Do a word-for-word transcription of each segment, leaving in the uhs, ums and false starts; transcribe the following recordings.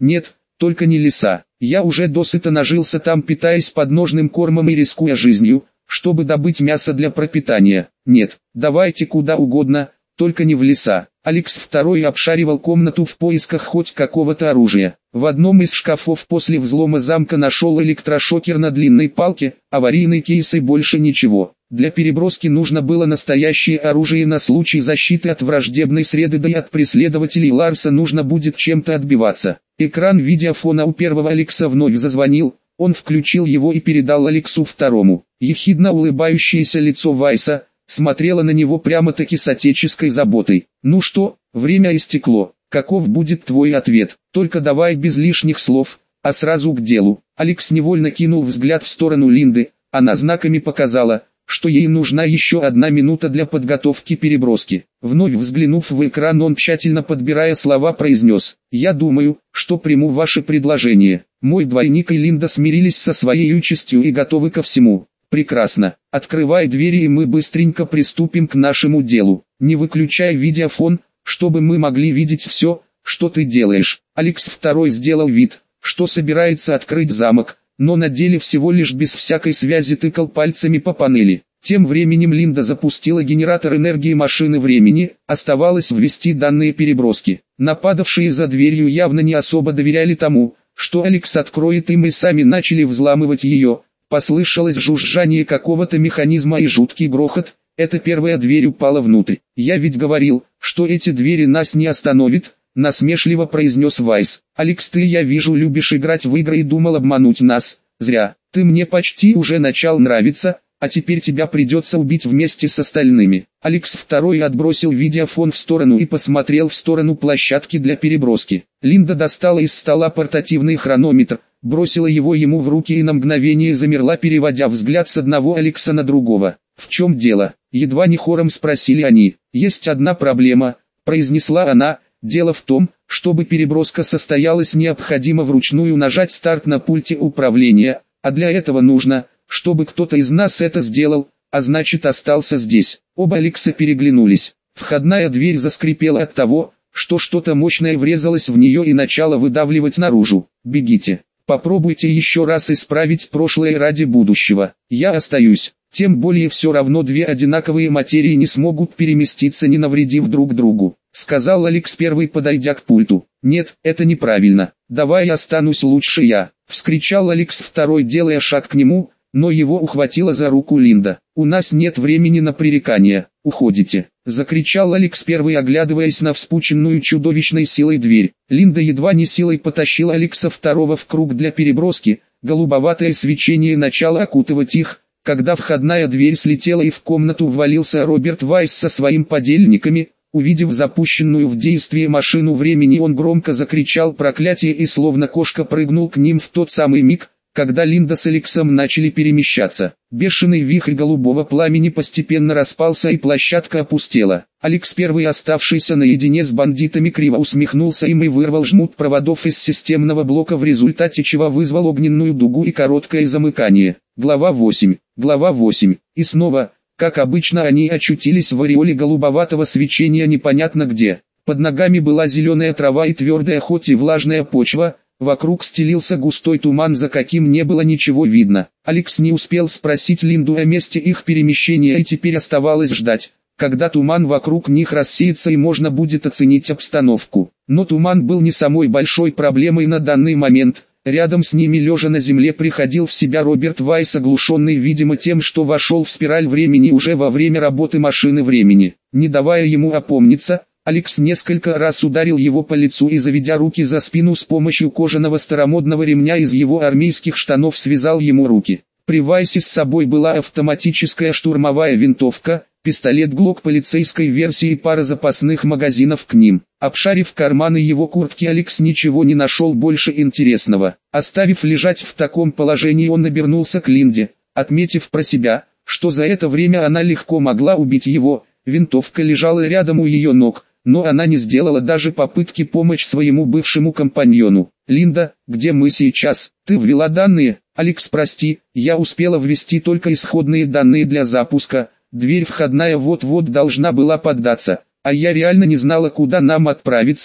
Нет, только не леса. Я уже досыта нажился там, питаясь подножным кормом и рискуя жизнью, чтобы добыть мясо для пропитания. Нет, давайте куда угодно, только не в леса. Алекс второй обшаривал комнату в поисках хоть какого-то оружия. В одном из шкафов после взлома замка нашел электрошокер на длинной палке, аварийный кейс и больше ничего. Для переброски нужно было настоящее оружие на случай защиты от враждебной среды, да и от преследователей Ларса нужно будет чем-то отбиваться. Экран видеофона у первого Алекса вновь зазвонил, он включил его и передал Алексу второму. Ехидно улыбающееся лицо Вайса смотрело на него прямо-таки с отеческой заботой. «Ну что, время истекло, каков будет твой ответ? Только давай без лишних слов, а сразу к делу». Алекс невольно кинул взгляд в сторону Линды, она знаками показала, что ей нужна еще одна минута для подготовки переброски. Вновь взглянув в экран, он, тщательно подбирая слова, произнес: «Я думаю, что приму ваше предложение. Мой двойник и Линда смирились со своей участью и готовы ко всему». «Прекрасно. Открывай двери, и мы быстренько приступим к нашему делу. Не выключай видеофон, чтобы мы могли видеть все, что ты делаешь». Алекс второй сделал вид, что собирается открыть замок, но на деле всего лишь без всякой связи тыкал пальцами по панели. Тем временем Линда запустила генератор энергии машины времени, оставалось ввести данные переброски. Нападавшие за дверью явно не особо доверяли тому, что Алекс откроет им, и сами начали взламывать ее. Послышалось жужжание какого-то механизма и жуткий грохот, эта первая дверь упала внутрь. «Я ведь говорил, что эти двери нас не остановят», — насмешливо произнес Вайс. «Алекс, ты, я вижу, любишь играть в игры и думал обмануть нас. Зря, ты мне почти уже начал нравиться, а теперь тебя придется убить вместе с остальными». Алекс второй отбросил видеофон в сторону и посмотрел в сторону площадки для переброски. Линда достала из стола портативный хронометр, бросила его ему в руки и на мгновение замерла, переводя взгляд с одного Алекса на другого. «В чем дело?» — едва не хором спросили они. «Есть одна проблема», — произнесла она. «Дело в том, чтобы переброска состоялась, необходимо вручную нажать старт на пульте управления, а для этого нужно, чтобы кто-то из нас это сделал, а значит остался здесь». Оба Алекса переглянулись. Входная дверь заскрипела от того, что что-то мощное врезалось в нее и начало выдавливать наружу. «Бегите. Попробуйте еще раз исправить прошлое ради будущего. Я остаюсь». Тем более все равно две одинаковые материи не смогут переместиться, не навредив друг другу, сказал Алекс первый, подойдя к пульту. «Нет, это неправильно. Давай останусь лучше я», вскричал Алекс второй, делая шаг к нему, но его ухватила за руку Линда. «У нас нет времени на пререкания, уходите», закричал Алекс первый, оглядываясь на вспученную чудовищной силой дверь. Линда едва не силой потащила Алекса второго в круг для переброски, голубоватое свечение начало окутывать их, когда входная дверь слетела и в комнату ввалился Роберт Вайс со своими подельниками. Увидев запущенную в действие машину времени, он громко закричал проклятие и словно кошка прыгнул к ним в тот самый миг, когда Линда с Алексом начали перемещаться. Бешеный вихрь голубого пламени постепенно распался и площадка опустела. Алекс первый, оставшийся наедине с бандитами, криво усмехнулся им и вырвал жмут проводов из системного блока, в результате чего вызвал огненную дугу и короткое замыкание. Глава восемь. Глава восемь. И снова, как обычно, они очутились в ореоле голубоватого свечения непонятно где. Под ногами была зеленая трава и твердая, хоть и влажная почва. Вокруг стелился густой туман, за каким не было ничего видно. Алекс не успел спросить Линду о месте их перемещения, и теперь оставалось ждать, когда туман вокруг них рассеется и можно будет оценить обстановку. Но туман был не самой большой проблемой на данный момент. Рядом с ними, лежа на земле, приходил в себя Роберт Вайс, оглушенный, видимо, тем, что вошел в спираль времени уже во время работы машины времени. Не давая ему опомниться, Алекс несколько раз ударил его по лицу и, заведя руки за спину, с помощью кожаного старомодного ремня из его армейских штанов связал ему руки. При Вайсе с собой была автоматическая штурмовая винтовка, пистолет Глок полицейской версии и пара запасных магазинов к ним. Обшарив карманы его куртки, Алекс ничего не нашел больше интересного. Оставив лежать в таком положении, он обернулся к Линде, отметив про себя, что за это время она легко могла убить его. Винтовка лежала рядом у ее ног, но она не сделала даже попытки помочь своему бывшему компаньону. «Линда, где мы сейчас? Ты ввела данные?» «Алекс, прости, я успела ввести только исходные данные для запуска. Дверь входная вот-вот должна была поддаться, а я реально не знала, куда нам отправиться»,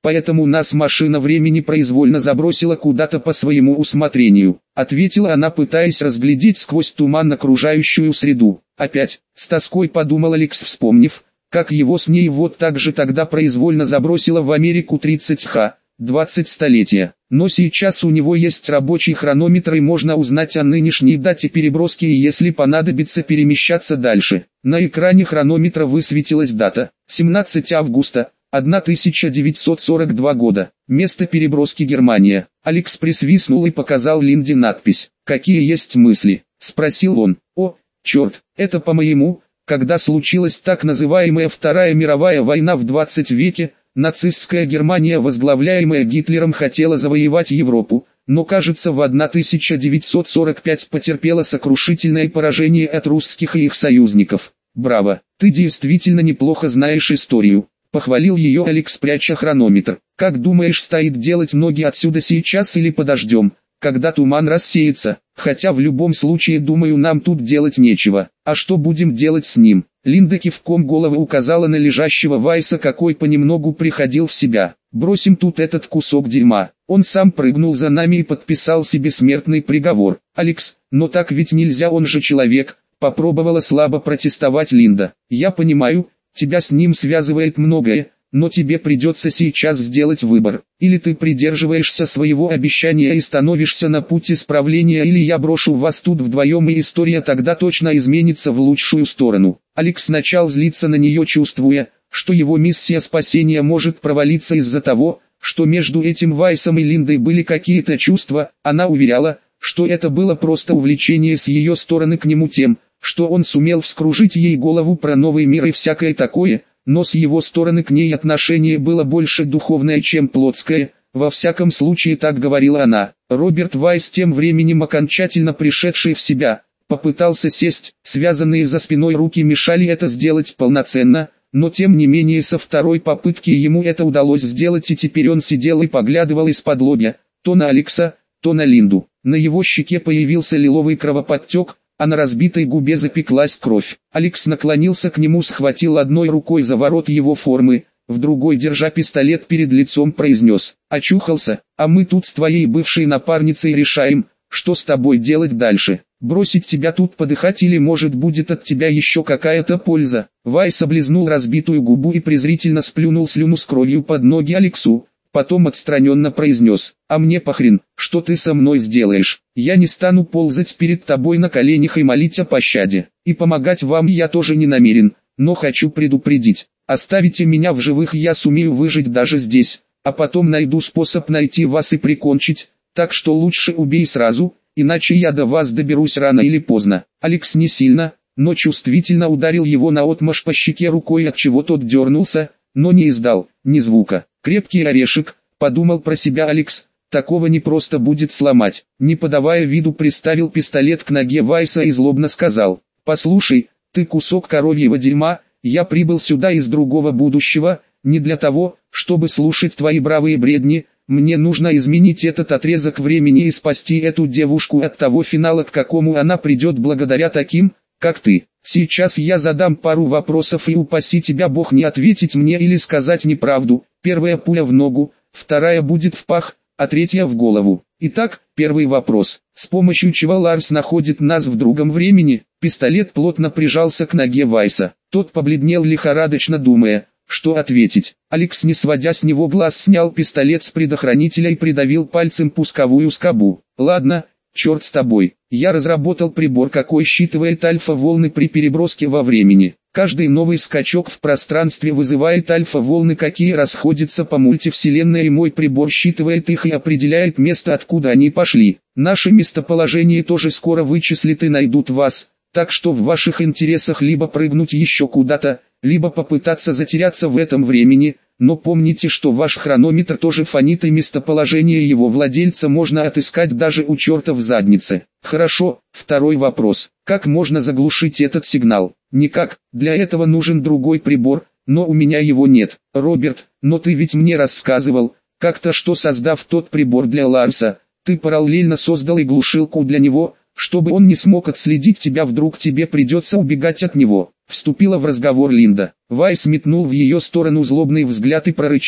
поэтому нас машина времени произвольно забросила куда-то по своему усмотрению», ответила она, пытаясь разглядеть сквозь туман окружающую среду. Опять, с тоской подумал Алекс, вспомнив, как его с ней вот так же тогда произвольно забросило в Америку тридцать ха, двадцать столетия. Но сейчас у него есть рабочий хронометр и можно узнать о нынешней дате переброски и если понадобится перемещаться дальше. На экране хронометра высветилась дата, семнадцатое августа, тысяча девятьсот сорок два года. Место переброски Германия. Алекс присвистнул и показал Линде надпись. «Какие есть мысли?» – спросил он. «О, черт, это по-моему, когда случилась так называемая Вторая мировая война в двадцатом веке, нацистская Германия, возглавляемая Гитлером, хотела завоевать Европу, но, кажется, в тысяча девятьсот сорок пятом потерпела сокрушительное поражение от русских и их союзников. Браво, ты действительно неплохо знаешь историю», — похвалил ее Алекс, пряча хронометр. «Как думаешь, стоит делать ноги отсюда сейчас или подождем, когда туман рассеется? Хотя в любом случае, думаю, нам тут делать нечего. А что будем делать с ним?» Линда кивком головы указала на лежащего Вайса, какой понемногу приходил в себя. «Бросим тут этот кусок дерьма. Он сам прыгнул за нами и подписал себе смертный приговор. Алекс, но так ведь нельзя, он же человек», — попробовала слабо протестовать Линда. «Я понимаю, тебя с ним связывает многое, но тебе придется сейчас сделать выбор. Или ты придерживаешься своего обещания и становишься на путь исправления, или я брошу вас тут вдвоем, и история тогда точно изменится в лучшую сторону». Алекс начал злиться на нее, чувствуя, что его миссия спасения может провалиться из-за того, что между этим Вайсом и Линдой были какие-то чувства. Она уверяла, что это было просто увлечение с ее стороны к нему тем, что он сумел вскружить ей голову про новый мир и всякое такое, но с его стороны к ней отношение было больше духовное, чем плотское, во всяком случае так говорила она. Роберт Вайс, тем временем окончательно пришедший в себя, попытался сесть, связанные за спиной руки мешали это сделать полноценно, но тем не менее со второй попытки ему это удалось сделать, и теперь он сидел и поглядывал из-под лобья, то на Алекса, то на Линду. На его щеке появился лиловый кровоподтек, а на разбитой губе запеклась кровь. Алекс наклонился к нему, схватил одной рукой за ворот его формы, в другой, держа пистолет перед лицом, произнес: «Очухался, а мы тут с твоей бывшей напарницей решаем, что с тобой делать дальше. Бросить тебя тут подыхать или может будет от тебя еще какая-то польза?» Вайс облизнул разбитую губу и презрительно сплюнул слюну с кровью под ноги Алексу. Потом отстраненно произнес: «А мне похрен, что ты со мной сделаешь. Я не стану ползать перед тобой на коленях и молить о пощаде. И помогать вам я тоже не намерен, но хочу предупредить. Оставите меня в живых, я сумею выжить даже здесь, а потом найду способ найти вас и прикончить, так что лучше убей сразу, иначе я до вас доберусь рано или поздно». Алекс не сильно, но чувствительно ударил его наотмашь по щеке рукой, от чего тот дернулся, но не издал ни звука. «Крепкий орешек», — подумал про себя Алекс, — «такого не просто будет сломать». Не подавая виду, приставил пистолет к ноге Вайса и злобно сказал: «Послушай, ты кусок коровьего дерьма, я прибыл сюда из другого будущего, не для того, чтобы слушать твои бравые бредни. Мне нужно изменить этот отрезок времени и спасти эту девушку от того финала, к какому она придет благодаря таким, как ты. Сейчас я задам пару вопросов, и упаси тебя Бог не ответить мне или сказать неправду. Первая пуля в ногу, вторая будет в пах, а третья в голову. Итак, первый вопрос. С помощью чего Ларс находит нас в другом времени?» Пистолет плотно прижался к ноге Вайса. Тот побледнел, лихорадочно думая, что ответить. Алекс, не сводя с него глаз, снял пистолет с предохранителя и придавил пальцем пусковую скобу. «Ладно, черт с тобой. Я разработал прибор, какой считывает альфа-волны при переброске во времени. Каждый новый скачок в пространстве вызывает альфа-волны, какие расходятся по мультивселенной, и мой прибор считывает их и определяет место, откуда они пошли. Наше местоположение тоже скоро вычислит и найдут вас, так что в ваших интересах либо прыгнуть еще куда-то, либо попытаться затеряться в этом времени, но помните, что ваш хронометр тоже фонит, и местоположение его владельца можно отыскать даже у черта в заднице». «Хорошо, второй вопрос. Как можно заглушить этот сигнал?» «Никак, для этого нужен другой прибор, но у меня его нет». «Роберт, но ты ведь мне рассказывал, как-то, что создав тот прибор для Ларса, ты параллельно создал и глушилку для него, чтобы он не смог отследить тебя, вдруг тебе придется убегать от него». Вступила в разговор Линда. Вайс метнул в ее сторону злобный взгляд и прорычал: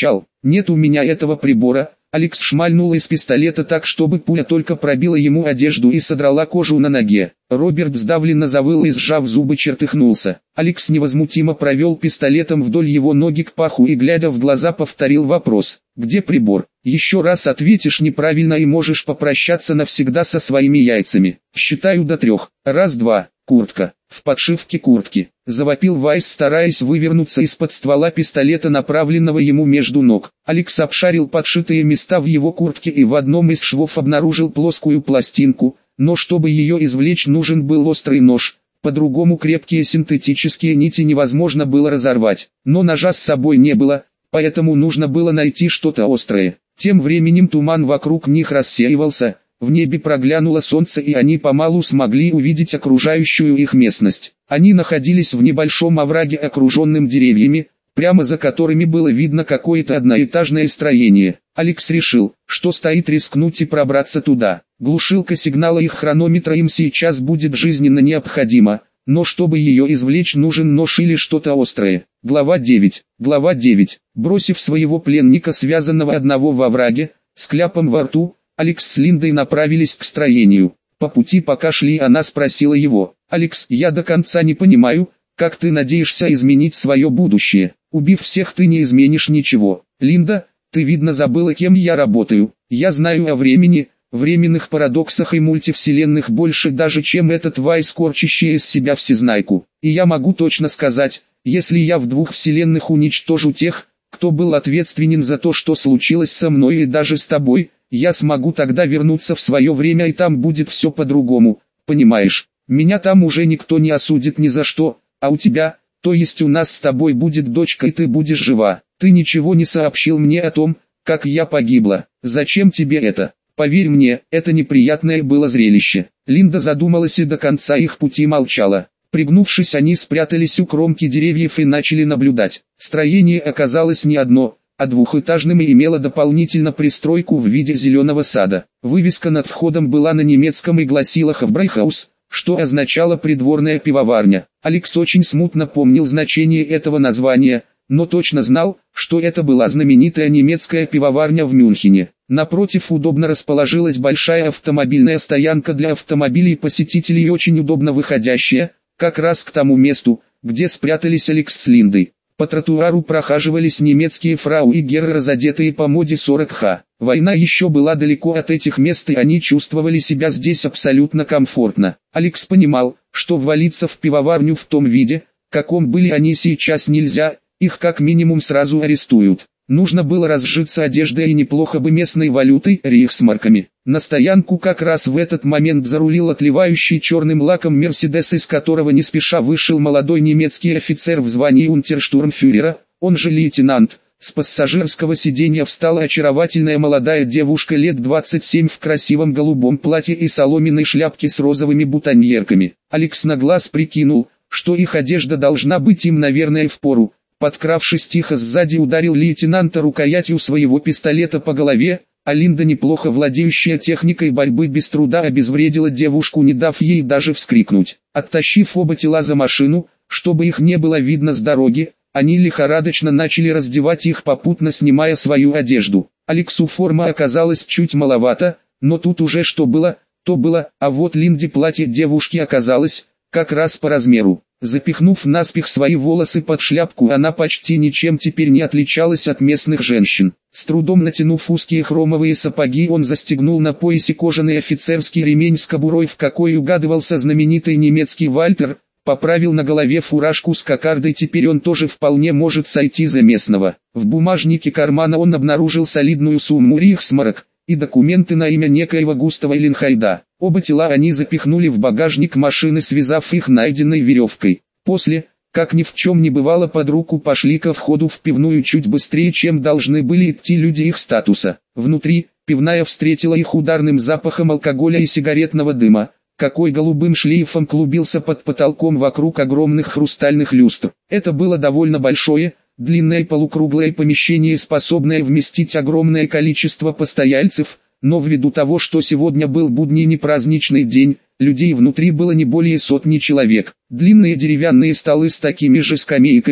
Нет у меня этого прибора. Алекс шмальнул из пистолета так, чтобы пуля только пробила ему одежду и содрала кожу на ноге. Роберт сдавленно завыл и, сжав зубы, чертыхнулся. Алекс невозмутимо провел пистолетом вдоль его ноги к паху и, глядя в глаза, повторил вопрос: «Где прибор?» «Еще раз ответишь неправильно и можешь попрощаться навсегда со своими яйцами. Считаю до трех. Раз-два». «Куртка. В подшивке куртки», — завопил Вайс, стараясь вывернуться из-под ствола пистолета, направленного ему между ног. Алекс обшарил подшитые места в его куртке и в одном из швов обнаружил плоскую пластинку, но чтобы ее извлечь, нужен был острый нож. По-другому крепкие синтетические нити невозможно было разорвать, но ножа с собой не было, поэтому нужно было найти что-то острое. Тем временем туман вокруг них рассеивался. В небе проглянуло солнце, и они помалу смогли увидеть окружающую их местность. Они находились в небольшом овраге, окруженном деревьями, прямо за которыми было видно какое-то одноэтажное строение. Алекс решил, что стоит рискнуть и пробраться туда. Глушилка сигнала их хронометра им сейчас будет жизненно необходима, но чтобы ее извлечь, нужен нож или что-то острое. Глава девять. Глава девять. Бросив своего пленника, связанного одного во овраге, с кляпом во рту, Алекс с Линдой направились к строению. По пути, пока шли, она спросила его: «Алекс, я до конца не понимаю, как ты надеешься изменить свое будущее? Убив всех, ты не изменишь ничего. Линда, ты, видно, забыла, кем я работаю. Я знаю о времени, временных парадоксах и мультивселенных больше даже, чем этот Вайс, корчащий из себя всезнайку. И я могу точно сказать, если я в двух вселенных уничтожу тех, кто был ответственен за то, что случилось со мной и даже с тобой, я смогу тогда вернуться в свое время, и там будет все по-другому, понимаешь? Меня там уже никто не осудит ни за что, а у тебя, то есть у нас с тобой, будет дочка, и ты будешь жива. Ты ничего не сообщил мне о том, как я погибла. Зачем тебе это? Поверь мне, это неприятное было зрелище». Линда задумалась и до конца их пути молчала. Пригнувшись, они спрятались у кромки деревьев и начали наблюдать. Строение оказалось не одно, а двухэтажным, и имело дополнительно пристройку в виде зеленого сада. Вывеска над входом была на немецком и гласила «Хавбрайхаус», что означало «придворная пивоварня». Алекс очень смутно помнил значение этого названия, но точно знал, что это была знаменитая немецкая пивоварня в Мюнхене. Напротив удобно расположилась большая автомобильная стоянка для автомобилей посетителей, очень удобно выходящая, как раз к тому месту, где спрятались Алекс с Линдой. По тротуару прохаживались немецкие фрау и герры, разодетые по моде сорок ха. Война еще была далеко от этих мест, и они чувствовали себя здесь абсолютно комфортно. Алекс понимал, что ввалиться в пивоварню в том виде, каком были они сейчас, нельзя, их как минимум сразу арестуют. Нужно было разжиться одеждой и неплохо бы местной валютой, рейхсмарками. На стоянку как раз в этот момент зарулил отливающий черным лаком Мерседес, из которого не спеша вышел молодой немецкий офицер в звании унтерштурмфюрера, он же лейтенант. С пассажирского сиденья встала очаровательная молодая девушка лет двадцати семи в красивом голубом платье и соломенной шляпке с розовыми бутоньерками. Алекс на глаз прикинул, что их одежда должна быть им, наверное, впору. Подкравшись тихо сзади, ударил лейтенанта рукоятью своего пистолета по голове, а Линда, неплохо владеющая техникой борьбы, без труда обезвредила девушку, не дав ей даже вскрикнуть. Оттащив оба тела за машину, чтобы их не было видно с дороги, они лихорадочно начали раздевать их, попутно снимая свою одежду. Алексу форма оказалась чуть маловато, но тут уже что было, то было, а вот Линде платье девушки оказалось как раз по размеру. Запихнув наспех свои волосы под шляпку, она почти ничем теперь не отличалась от местных женщин. С трудом натянув узкие хромовые сапоги, он застегнул на поясе кожаный офицерский ремень с кобурой, в какой угадывался знаменитый немецкий Вальтер, поправил на голове фуражку с кокардой, теперь он тоже вполне может сойти за местного. В бумажнике кармана он обнаружил солидную сумму рейхсмарок и документы на имя некоего Густава Эленхайда. Оба тела они запихнули в багажник машины, связав их найденной веревкой. После, как ни в чем не бывало, под руку пошли ко входу в пивную чуть быстрее, чем должны были идти люди их статуса. Внутри, пивная встретила их ударным запахом алкоголя и сигаретного дыма, какой голубым шлейфом клубился под потолком вокруг огромных хрустальных люстр. Это было довольно большое, длинное полукруглое помещение, способное вместить огромное количество постояльцев, но ввиду того, что сегодня был будний праздничный день, людей внутри было не более сотни человек. Длинные деревянные столы с такими же скамейками,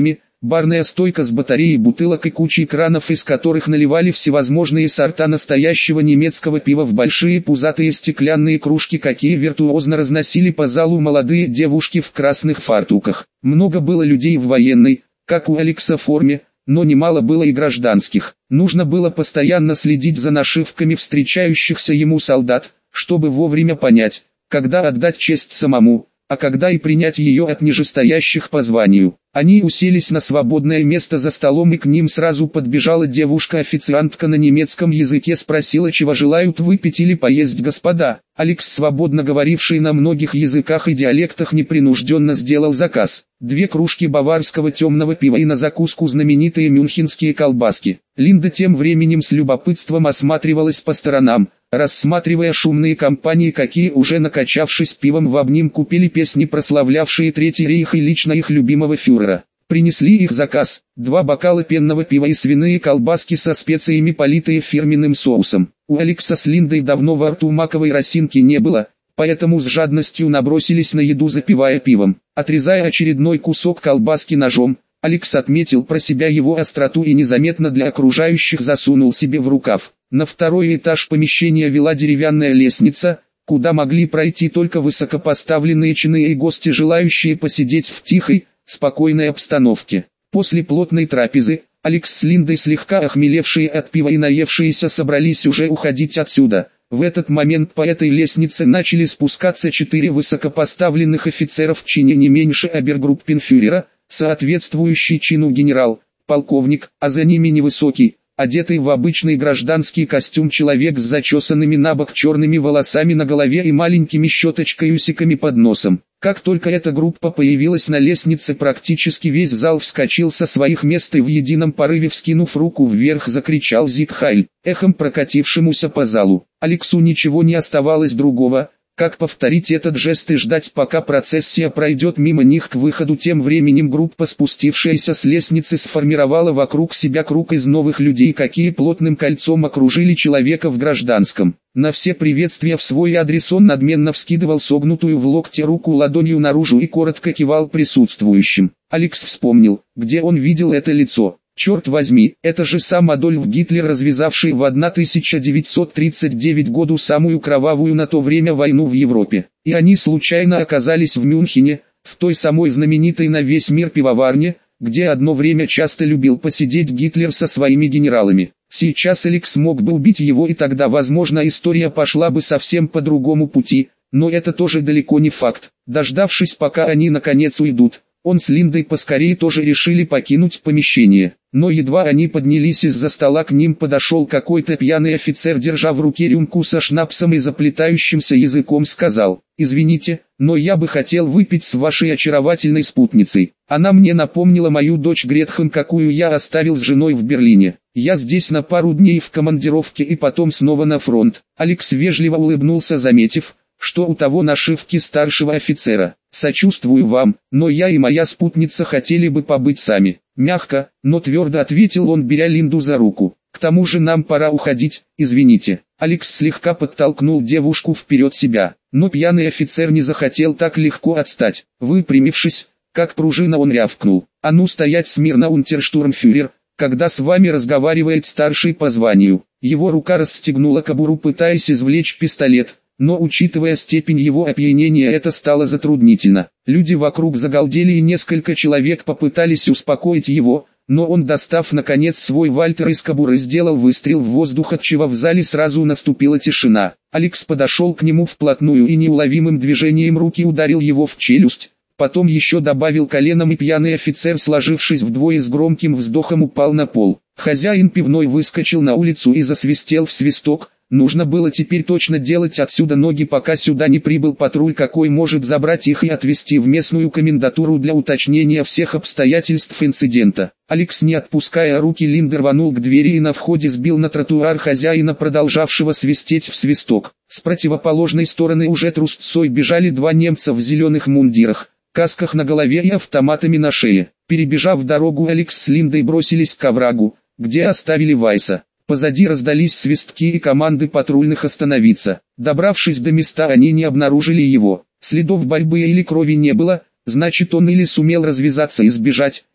барная стойка с батареей бутылок и кучей кранов, из которых наливали всевозможные сорта настоящего немецкого пива в большие пузатые стеклянные кружки, какие виртуозно разносили по залу молодые девушки в красных фартуках. Много было людей в военной, как у Алекса, форме, но немало было и гражданских. Нужно было постоянно следить за нашивками встречающихся ему солдат, чтобы вовремя понять, когда отдать честь самому, а когда и принять ее от нижестоящих по званию. Они уселись на свободное место за столом, и к ним сразу подбежала девушка-официантка на немецком языке, спросила, чего желают выпить или поесть господа. Алекс, свободно говоривший на многих языках и диалектах, непринужденно сделал заказ. Две кружки баварского темного пива и на закуску знаменитые мюнхенские колбаски. Линда тем временем с любопытством осматривалась по сторонам, рассматривая шумные компании, какие, уже накачавшись пивом в обнимку, пели песни, прославлявшие Третий рейх и лично их любимого фюрера. Принесли их заказ: два бокала пенного пива и свиные колбаски со специями, политые фирменным соусом. У Алекса с Линдой давно во рту маковой росинки не было, поэтому с жадностью набросились на еду, запивая пивом. Отрезая очередной кусок колбаски ножом, Алекс отметил про себя его остроту и незаметно для окружающих засунул себе в рукав. На второй этаж помещения вела деревянная лестница, куда могли пройти только высокопоставленные чины и гости, желающие посидеть в тихой, спокойной обстановке. После плотной трапезы, Алекс с Линдой, слегка охмелевшие от пива и наевшиеся, собрались уже уходить отсюда. В этот момент по этой лестнице начали спускаться четыре высокопоставленных офицеров в чине не меньше обергруппенфюрера, соответствующий чину генерал, полковник, а за ними невысокий, одетый в обычный гражданский костюм человек с зачесанными набок черными волосами на голове и маленькими щеточкой-усиками под носом. Как только эта группа появилась на лестнице, практически весь зал вскочил со своих мест и в едином порыве, вскинув руку вверх, закричал «Зиг Хайль!», эхом прокатившемуся по залу. Алексу ничего не оставалось другого, как повторить этот жест и ждать, пока процессия пройдет мимо них к выходу. Тем временем группа, спустившаяся с лестницы, сформировала вокруг себя круг из новых людей, какие плотным кольцом окружили человека в гражданском. На все приветствия в свой адрес он надменно вскидывал согнутую в локте руку ладонью наружу и коротко кивал присутствующим. Алекс вспомнил, где он видел это лицо. Черт возьми, это же сам Адольф Гитлер, развязавший в тысяча девятьсот тридцать девятом году самую кровавую на то время войну в Европе. И они случайно оказались в Мюнхене, в той самой знаменитой на весь мир пивоварне, где одно время часто любил посидеть Гитлер со своими генералами. Сейчас Алекс мог бы убить его, и тогда, возможно, история пошла бы совсем по другому пути, но это тоже далеко не факт. Дождавшись, пока они наконец уйдут, он с Линдой поскорее тоже решили покинуть помещение. Но едва они поднялись из-за стола, к ним подошел какой-то пьяный офицер, держа в руке рюмку со шнапсом, и заплетающимся языком сказал: «Извините, но я бы хотел выпить с вашей очаровательной спутницей. Она мне напомнила мою дочь Гретхен, какую я оставил с женой в Берлине. Я здесь на пару дней в командировке и потом снова на фронт». Алекс вежливо улыбнулся, заметив, что у того нашивки старшего офицера. «Сочувствую вам, но я и моя спутница хотели бы побыть сами». Мягко, но твердо ответил он, беря Линду за руку. «К тому же нам пора уходить, извините». Алекс слегка подтолкнул девушку вперед себя, но пьяный офицер не захотел так легко отстать. Выпрямившись, как пружина, он рявкнул: «А ну стоять смирно, унтерштурмфюрер, когда с вами разговаривает старший по званию». Его рука расстегнула кобуру, пытаясь извлечь пистолет, но, учитывая степень его опьянения, это стало затруднительно. Люди вокруг загалдели, и несколько человек попытались успокоить его, но он, достав наконец свой вальтер из кобуры, сделал выстрел в воздух, отчего в зале сразу наступила тишина. Алекс подошел к нему вплотную и неуловимым движением руки ударил его в челюсть, потом еще добавил коленом, и пьяный офицер, сложившись вдвое, с громким вздохом упал на пол. Хозяин пивной выскочил на улицу и засвистел в свисток. Нужно было теперь точно делать отсюда ноги, пока сюда не прибыл патруль, какой может забрать их и отвезти в местную комендатуру для уточнения всех обстоятельств инцидента. Алекс, не отпуская руки Линды, рванул к двери и на входе сбил на тротуар хозяина, продолжавшего свистеть в свисток. С противоположной стороны уже трусцой бежали два немца в зеленых мундирах, касках на голове и автоматами на шее. Перебежав дорогу, Алекс с Линдой бросились к оврагу, где оставили Вайса. Позади раздались свистки и команды патрульных остановиться. Добравшись до места, они не обнаружили его. Следов борьбы или крови не было, значит, он или сумел развязаться и сбежать,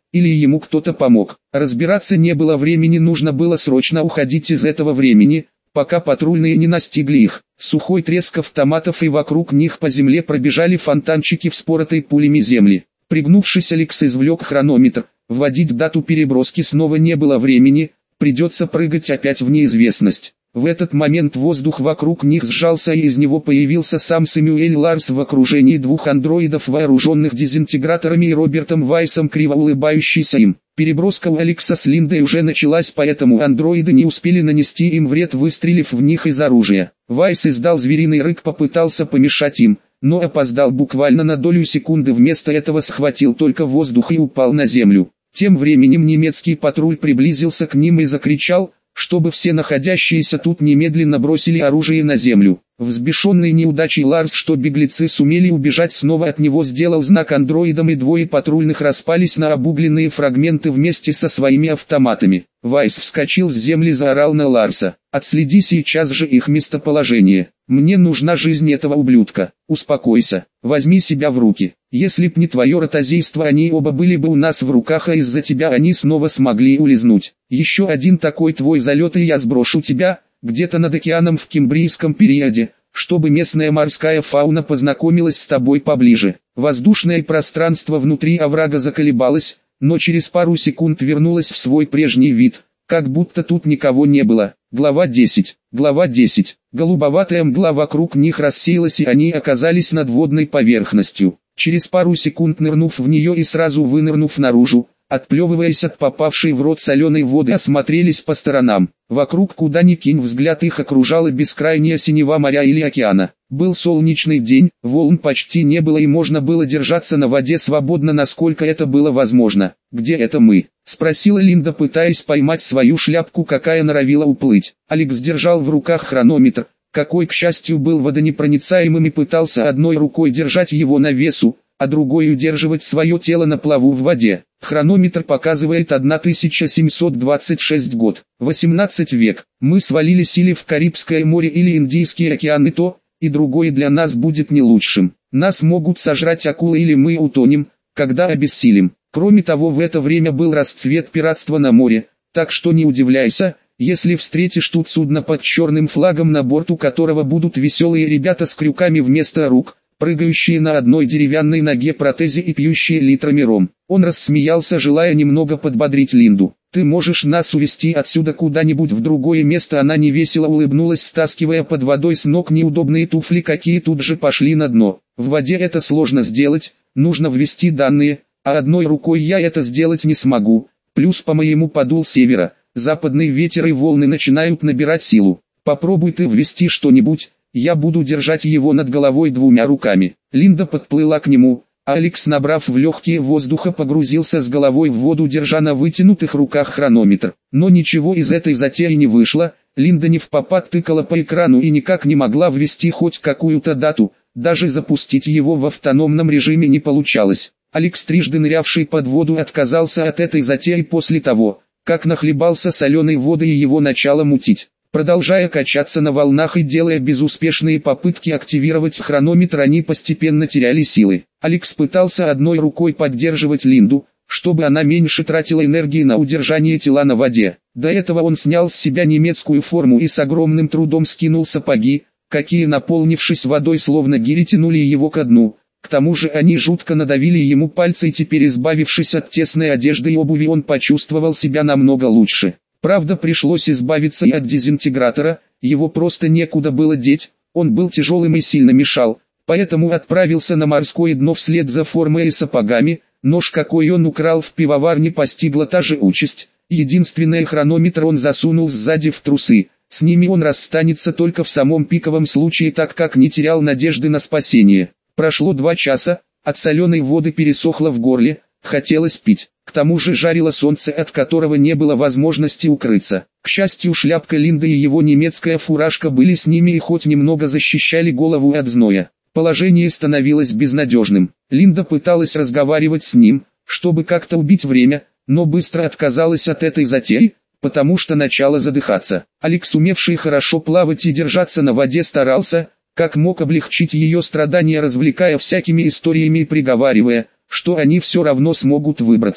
или ему кто-то помог. Разбираться не было времени, нужно было срочно уходить из этого времени, пока патрульные не настигли их. Сухой треск автоматов, и вокруг них по земле пробежали фонтанчики вспоротой пулями земли. Пригнувшись, Алекс извлек хронометр. Вводить дату переброски снова не было времени, придется прыгать опять в неизвестность. В этот момент воздух вокруг них сжался, и из него появился сам Сэмюэль Ларс в окружении двух андроидов, вооруженных дезинтеграторами, и Робертом Вайсом, криво улыбающийся им. Переброска у Алекса с Линдой уже началась, поэтому андроиды не успели нанести им вред, выстрелив в них из оружия. Вайс издал звериный рык, попытался помешать им, но опоздал буквально на долю секунды, вместо этого схватил только воздух и упал на землю. Тем временем немецкий патруль приблизился к ним и закричал, чтобы все находящиеся тут немедленно бросили оружие на землю. Взбешенный неудачей Ларс, что беглецы сумели убежать, снова от него сделал знак андроидам, и двое патрульных распались на обугленные фрагменты вместе со своими автоматами. Вайс вскочил с земли, заорал на Ларса: «Отследи сейчас же их местоположение. Мне нужна жизнь этого ублюдка. Успокойся, возьми себя в руки. Если б не твое ротозейство, они оба были бы у нас в руках, а из-за тебя они снова смогли улизнуть. Еще один такой твой залет, и я сброшу тебя где-то над океаном в кембрийском периоде, чтобы местная морская фауна познакомилась с тобой поближе». Воздушное пространство внутри оврага заколебалось, но через пару секунд вернулось в свой прежний вид, как будто тут никого не было. Глава десять. Глава десять. Голубоватая мгла вокруг них рассеялась, и они оказались над водной поверхностью. Через пару секунд, нырнув в нее и сразу вынырнув наружу, отплевываясь от попавшей в рот соленой воды, осмотрелись по сторонам. Вокруг, куда ни кинь взгляд, их окружала бескрайняя синева моря или океана. Был солнечный день, волн почти не было, и можно было держаться на воде свободно, насколько это было возможно. «Где это мы?» — спросила Линда, пытаясь поймать свою шляпку, какая норовила уплыть. Алекс держал в руках хронометр, какой, к счастью, был водонепроницаемым, и пытался одной рукой держать его на весу, а другой удерживать свое тело на плаву в воде. Хронометр показывает тысяча семьсот двадцать шестой год, восемнадцатый век. Мы свалились или в Карибское море, или Индийский океан, и то, и другое для нас будет не лучшим. Нас могут сожрать акулы, или мы утонем, когда обессилим. Кроме того, в это время был расцвет пиратства на море, так что не удивляйся, если встретишь тут судно под черным флагом, на борту которого будут веселые ребята с крюками вместо рук, прыгающие на одной деревянной ноге протезе и пьющие литрами ром. Он рассмеялся, желая немного подбодрить Линду. «Ты можешь нас увезти отсюда куда-нибудь в другое место?» Она невесело улыбнулась, стаскивая под водой с ног неудобные туфли, какие тут же пошли на дно. «В воде это сложно сделать, нужно ввести данные, а одной рукой я это сделать не смогу. Плюс по моему подул севера, западный ветер, и волны начинают набирать силу. Попробуй ты ввести что-нибудь, я буду держать его над головой двумя руками». Линда подплыла к нему, а Алекс, набрав в легкие воздуха, погрузился с головой в воду, держа на вытянутых руках хронометр. Но ничего из этой затеи не вышло. Линда невпопад тыкала по экрану и никак не могла ввести хоть какую-то дату, даже запустить его в автономном режиме не получалось. Алекс, трижды нырявший под воду, отказался от этой затеи после того, как нахлебался соленой воды и его начало мутить. Продолжая качаться на волнах и делая безуспешные попытки активировать хронометр, они постепенно теряли силы. Алекс пытался одной рукой поддерживать Линду, чтобы она меньше тратила энергии на удержание тела на воде. До этого он снял с себя немецкую форму и с огромным трудом скинул сапоги, какие, наполнившись водой, словно гири, тянули его ко дну. К тому же они жутко надавили ему пальцы, и теперь, избавившись от тесной одежды и обуви, он почувствовал себя намного лучше. Правда, пришлось избавиться и от дезинтегратора, его просто некуда было деть, он был тяжелым и сильно мешал, поэтому отправился на морское дно вслед за формой и сапогами. Нож, какой он украл в пивоварне, постигла та же участь. Единственный хронометр он засунул сзади в трусы, с ними он расстанется только в самом пиковом случае, так как не терял надежды на спасение. Прошло два часа, от соленой воды пересохло в горле, хотелось пить. К тому же жарило солнце, от которого не было возможности укрыться. К счастью, шляпка Линды и его немецкая фуражка были с ними и хоть немного защищали голову от зноя. Положение становилось безнадежным. Линда пыталась разговаривать с ним, чтобы как-то убить время, но быстро отказалась от этой затеи, потому что начала задыхаться. Алекс, умевший хорошо плавать и держаться на воде, старался, как мог, облегчить ее страдания, развлекая всякими историями и приговаривая, что они все равно смогут выбраться.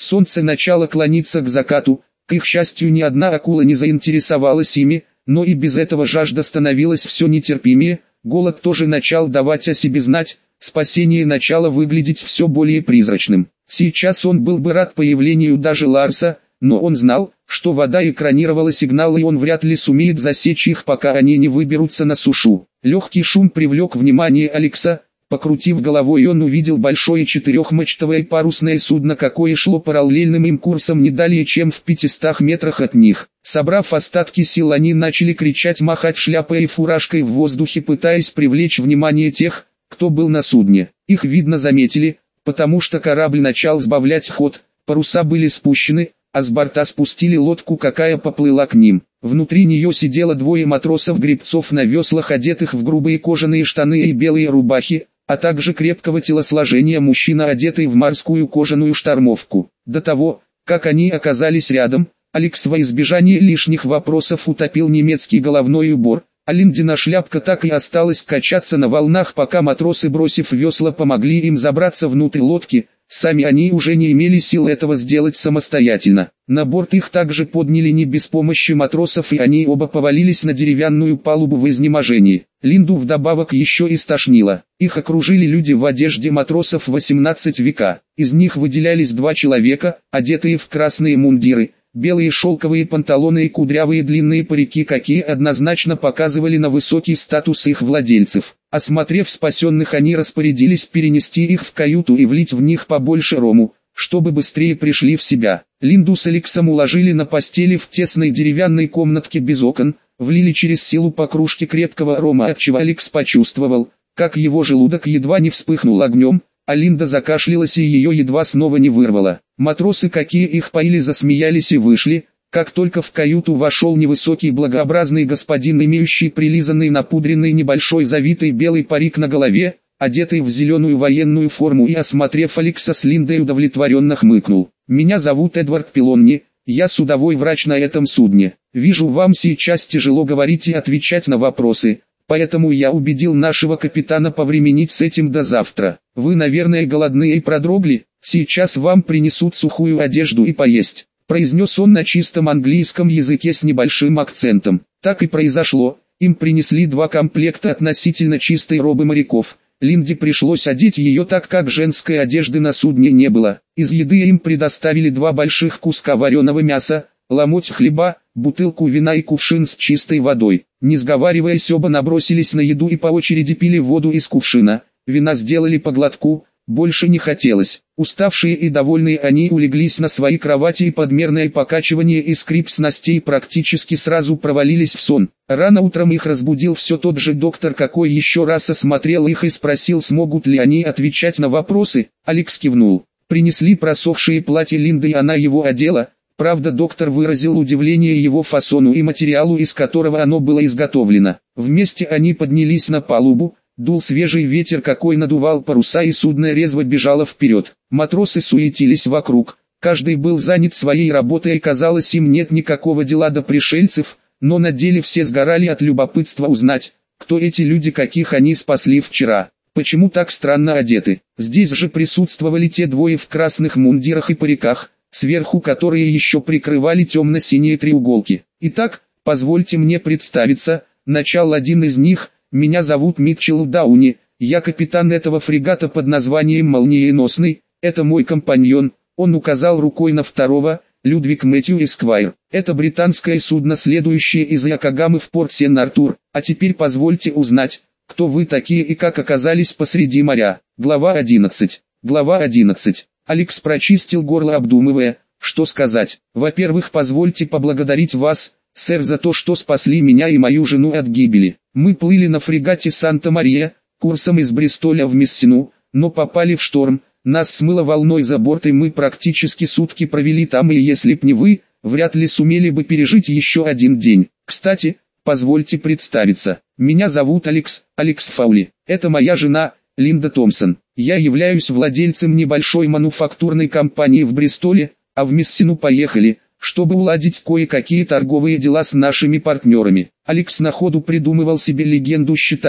Солнце начало клониться к закату, к их счастью ни одна акула не заинтересовалась ими, но и без этого жажда становилась все нетерпимее, голод тоже начал давать о себе знать, спасение начало выглядеть все более призрачным. Сейчас он был бы рад появлению даже Ларса, но он знал, что вода экранировала сигналы и он вряд ли сумеет засечь их, пока они не выберутся на сушу. Легкий шум привлек внимание Алекса. Покрутив головой, он увидел большое четырехмачтовое парусное судно, какое шло параллельным им курсом не далее, чем в пятистах метрах от них. Собрав остатки сил, они начали кричать, махать шляпой и фуражкой в воздухе, пытаясь привлечь внимание тех, кто был на судне. Их видно заметили, потому что корабль начал сбавлять ход, паруса были спущены, а с борта спустили лодку, какая поплыла к ним. Внутри нее сидело двое матросов-гребцов на веслах, одетых в грубые кожаные штаны и белые рубахи, а также крепкого телосложения мужчина, одетый в морскую кожаную штормовку. До того, как они оказались рядом, Алекс во избежание лишних вопросов утопил немецкий головной убор, а Линдина шляпка так и осталась качаться на волнах, пока матросы, бросив весла, помогли им забраться внутрь лодки. Сами они уже не имели сил этого сделать самостоятельно. На борт их также подняли не без помощи матросов, и они оба повалились на деревянную палубу в изнеможении. Линду вдобавок еще и стошнило. Их окружили люди в одежде матросов восемнадцатого века. Из них выделялись два человека, одетые в красные мундиры, белые шелковые панталоны и кудрявые длинные парики, какие однозначно показывали на высокий статус их владельцев. Осмотрев спасенных, они распорядились перенести их в каюту и влить в них побольше рому, чтобы быстрее пришли в себя. Линду с Алексом уложили на постели в тесной деревянной комнатке без окон, влили через силу по кружке крепкого рома, отчего Алекс почувствовал, как его желудок едва не вспыхнул огнем, а Линда закашлялась и ее едва снова не вырвало. Матросы, какие их поили, засмеялись и вышли, как только в каюту вошел невысокий благообразный господин, имеющий прилизанный напудренный небольшой завитый белый парик на голове, одетый в зеленую военную форму, и, осмотрев Алекса с Линдой, удовлетворенно хмыкнул. «Меня зовут Эдвард Пилонни, я судовой врач на этом судне. Вижу, вам сейчас тяжело говорить и отвечать на вопросы, поэтому я убедил нашего капитана повременить с этим до завтра. Вы, наверное, голодны и продрогли, сейчас вам принесут сухую одежду и поесть», произнес он на чистом английском языке с небольшим акцентом. Так и произошло, им принесли два комплекта относительно чистой робы моряков. Линде пришлось одеть ее, так как женской одежды на судне не было. Из еды им предоставили два больших куска вареного мяса, ломоть хлеба, бутылку вина и кувшин с чистой водой. Не сговариваясь, оба набросились на еду и по очереди пили воду из кувшина. Вина сделали по глотку, больше не хотелось. Уставшие и довольные, они улеглись на свои кровати, и подмерное покачивание и скрип снастей практически сразу провалились в сон. Рано утром их разбудил все тот же доктор, какой еще раз осмотрел их и спросил, смогут ли они отвечать на вопросы. Алекс кивнул. Принесли просохшие платья Линды, и она его одела. Правда, доктор выразил удивление его фасону и материалу, из которого оно было изготовлено. Вместе они поднялись на палубу. Дул свежий ветер, какой надувал паруса, и судно резво бежало вперед. Матросы суетились вокруг, каждый был занят своей работой, и казалось, им нет никакого дела до пришельцев, но на деле все сгорали от любопытства узнать, кто эти люди, каких они спасли вчера, почему так странно одеты. Здесь же присутствовали те двое в красных мундирах и париках, сверху которые еще прикрывали темно-синие треуголки. «Итак, позвольте мне представиться», — начал один из них. «Меня зовут Митчелл Дауни, я капитан этого фрегата под названием «Молниеносный», это мой компаньон», он указал рукой на второго, Людвиг Мэтью Эсквайр. «Это британское судно, следующее из Якогамы в порт Сен-Артур, а теперь позвольте узнать, кто вы такие и как оказались посреди моря». Глава одиннадцать. Глава одиннадцать. Алекс прочистил горло, обдумывая, что сказать. «Во-первых, позвольте поблагодарить вас, сэр, за то, что спасли меня и мою жену от гибели. Мы плыли на фрегате Санта-Мария, курсом из Бристоля в Мессину, но попали в шторм, нас смыло волной за борт, и мы практически сутки провели там, и если б не вы, вряд ли сумели бы пережить еще один день. Кстати, позвольте представиться, меня зовут Алекс, Алекс Фаули, это моя жена, Линда Томпсон. Я являюсь владельцем небольшой мануфактурной компании в Бристоле, а в Мессину поехали, чтобы уладить кое-какие торговые дела с нашими партнерами». Алекс на ходу придумывал себе легенду, считая,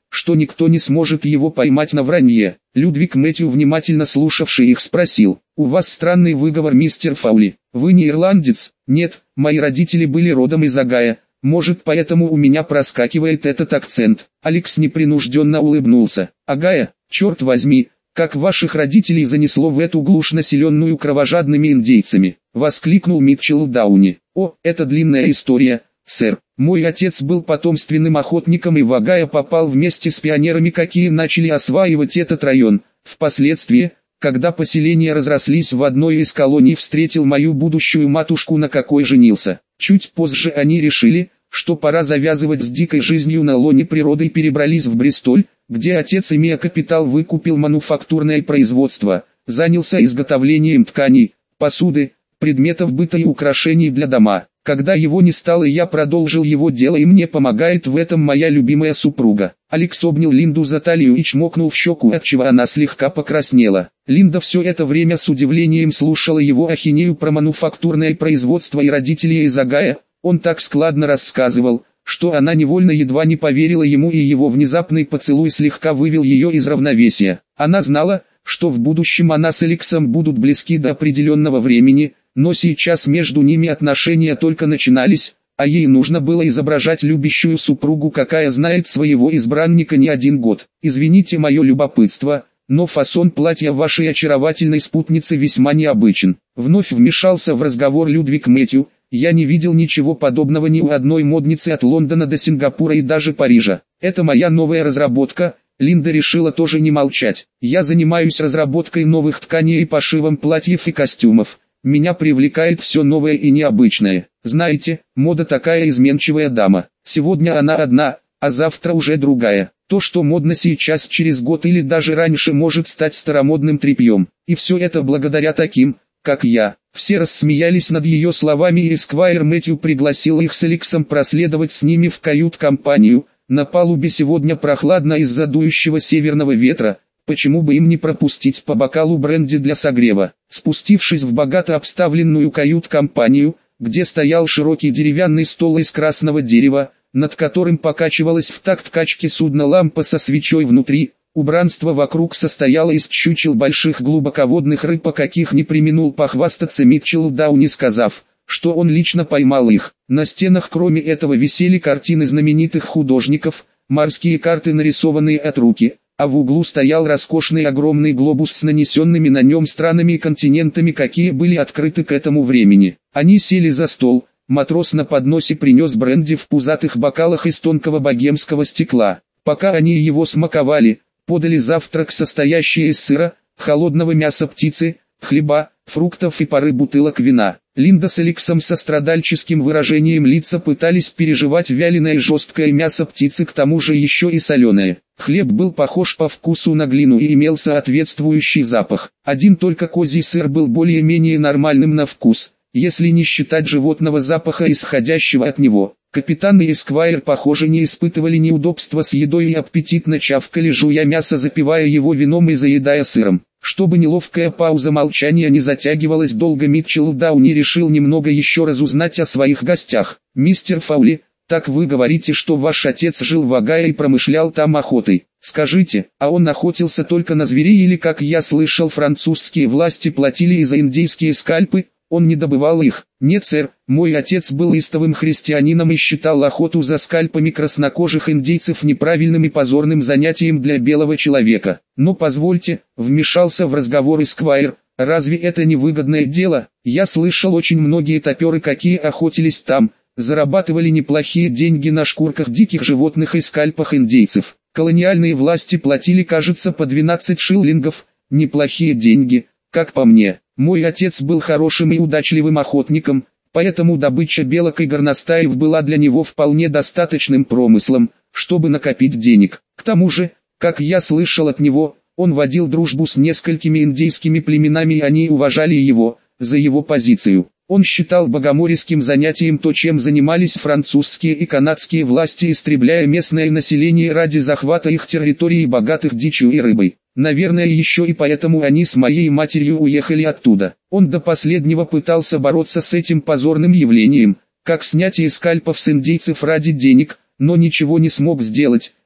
что никто не сможет его поймать на вранье. Людвиг Мэтью, внимательно слушавший их, спросил: «У вас странный выговор, мистер Фаули. Вы не ирландец?» «Нет, мои родители были родом из Огайо. Может, поэтому у меня проскакивает этот акцент». Алекс непринужденно улыбнулся. «Огайо, черт возьми, как ваших родителей занесло в эту глушь, населенную кровожадными индейцами?» — воскликнул Митчелл Дауни. «О, это длинная история, сэр. Мой отец был потомственным охотником и в Огайо попал вместе с пионерами, какие начали осваивать этот район. Впоследствии, когда поселения разрослись, в одной из колоний встретил мою будущую матушку, на какой женился. Чуть позже они решили, что пора завязывать с дикой жизнью на лоне природы, и перебрались в Бристоль, где отец, имея капитал, выкупил мануфактурное производство, занялся изготовлением тканей, посуды, предметов быта и украшений для дома. Когда его не стало, я продолжил его дело, и мне помогает в этом моя любимая супруга». Алекс обнял Линду за талию и чмокнул в щеку, отчего она слегка покраснела. Линда все это время с удивлением слушала его ахинею про мануфактурное производство и родителей из Огайо. Он так складно рассказывал, что она невольно едва не поверила ему, и его внезапный поцелуй слегка вывел ее из равновесия. Она знала, что в будущем она с Алексом будут близки до определенного времени, но сейчас между ними отношения только начинались, а ей нужно было изображать любящую супругу, какая знает своего избранника не один год. «Извините мое любопытство, но фасон платья вашей очаровательной спутницы весьма необычен». Вновь вмешался в разговор Людвиг Мэтью. «Я не видел ничего подобного ни у одной модницы от Лондона до Сингапура и даже Парижа. Это моя новая разработка». Линда решила тоже не молчать. «Я занимаюсь разработкой новых тканей и пошивом платьев и костюмов. Меня привлекает все новое и необычное. Знаете, мода такая изменчивая дама. Сегодня она одна, а завтра уже другая. То, что модно сейчас, через год или даже раньше может стать старомодным тряпьем. И все это благодаря таким, как я». Все рассмеялись над ее словами, и эсквайр Мэтью пригласил их с Алексом проследовать с ними в кают-компанию. На палубе сегодня прохладно из-за дующего северного ветра. Почему бы им не пропустить по бокалу бренди для согрева? Спустившись в богато обставленную кают-компанию, где стоял широкий деревянный стол из красного дерева, над которым покачивалась в такт качки судна лампа со свечой внутри, убранство вокруг состояло из чучел больших глубоководных рыб, о каких не преминул похвастаться Митчелл Дауни, сказав, что он лично поймал их. На стенах кроме этого висели картины знаменитых художников, морские карты, нарисованные от руки, а в углу стоял роскошный огромный глобус с нанесенными на нем странами и континентами, какие были открыты к этому времени. Они сели за стол, матрос на подносе принес бренди в пузатых бокалах из тонкого богемского стекла. Пока они его смаковали, подали завтрак, состоящий из сыра, холодного мяса птицы, хлеба, фруктов и пары бутылок вина. Линда с Алексом со страдальческим выражением лица пытались переживать вяленое жесткое мясо птицы, к тому же еще и соленое. Хлеб был похож по вкусу на глину и имел соответствующий запах. Один только козий сыр был более-менее нормальным на вкус, если не считать животного запаха, исходящего от него. Капитан и эсквайр, похоже, не испытывали неудобства с едой и аппетитно чавкали, жуя мясо, запивая его вином и заедая сыром. Чтобы неловкая пауза молчания не затягивалась долго, Митчелл Дауни решил немного еще разузнать о своих гостях. «Мистер Фаули, так вы говорите, что ваш отец жил в Огайо и промышлял там охотой. Скажите, а он охотился только на зверей или, как я слышал, французские власти платили и за индейские скальпы? Он не добывал их?» «Нет, сэр, мой отец был истовым христианином и считал охоту за скальпами краснокожих индейцев неправильным и позорным занятием для белого человека». «Но позвольте», — вмешался в разговор эсквайр, — «разве это не выгодное дело? Я слышал, очень многие топеры, какие охотились там, зарабатывали неплохие деньги на шкурках диких животных и скальпах индейцев. Колониальные власти платили, кажется, по двенадцать шиллингов, неплохие деньги, как по мне. Мой отец был хорошим и удачливым охотником, поэтому добыча белок и горностаев была для него вполне достаточным промыслом, чтобы накопить денег. К тому же, как я слышал от него, он водил дружбу с несколькими индейскими племенами, и они уважали его, за его позицию. Он считал богоморским занятием то, чем занимались французские и канадские власти, истребляя местное население ради захвата их территории, богатых дичью и рыбой. Наверное, еще и поэтому они с моей матерью уехали оттуда. Он до последнего пытался бороться с этим позорным явлением, как снятие скальпов с индейцев ради денег, но ничего не смог сделать,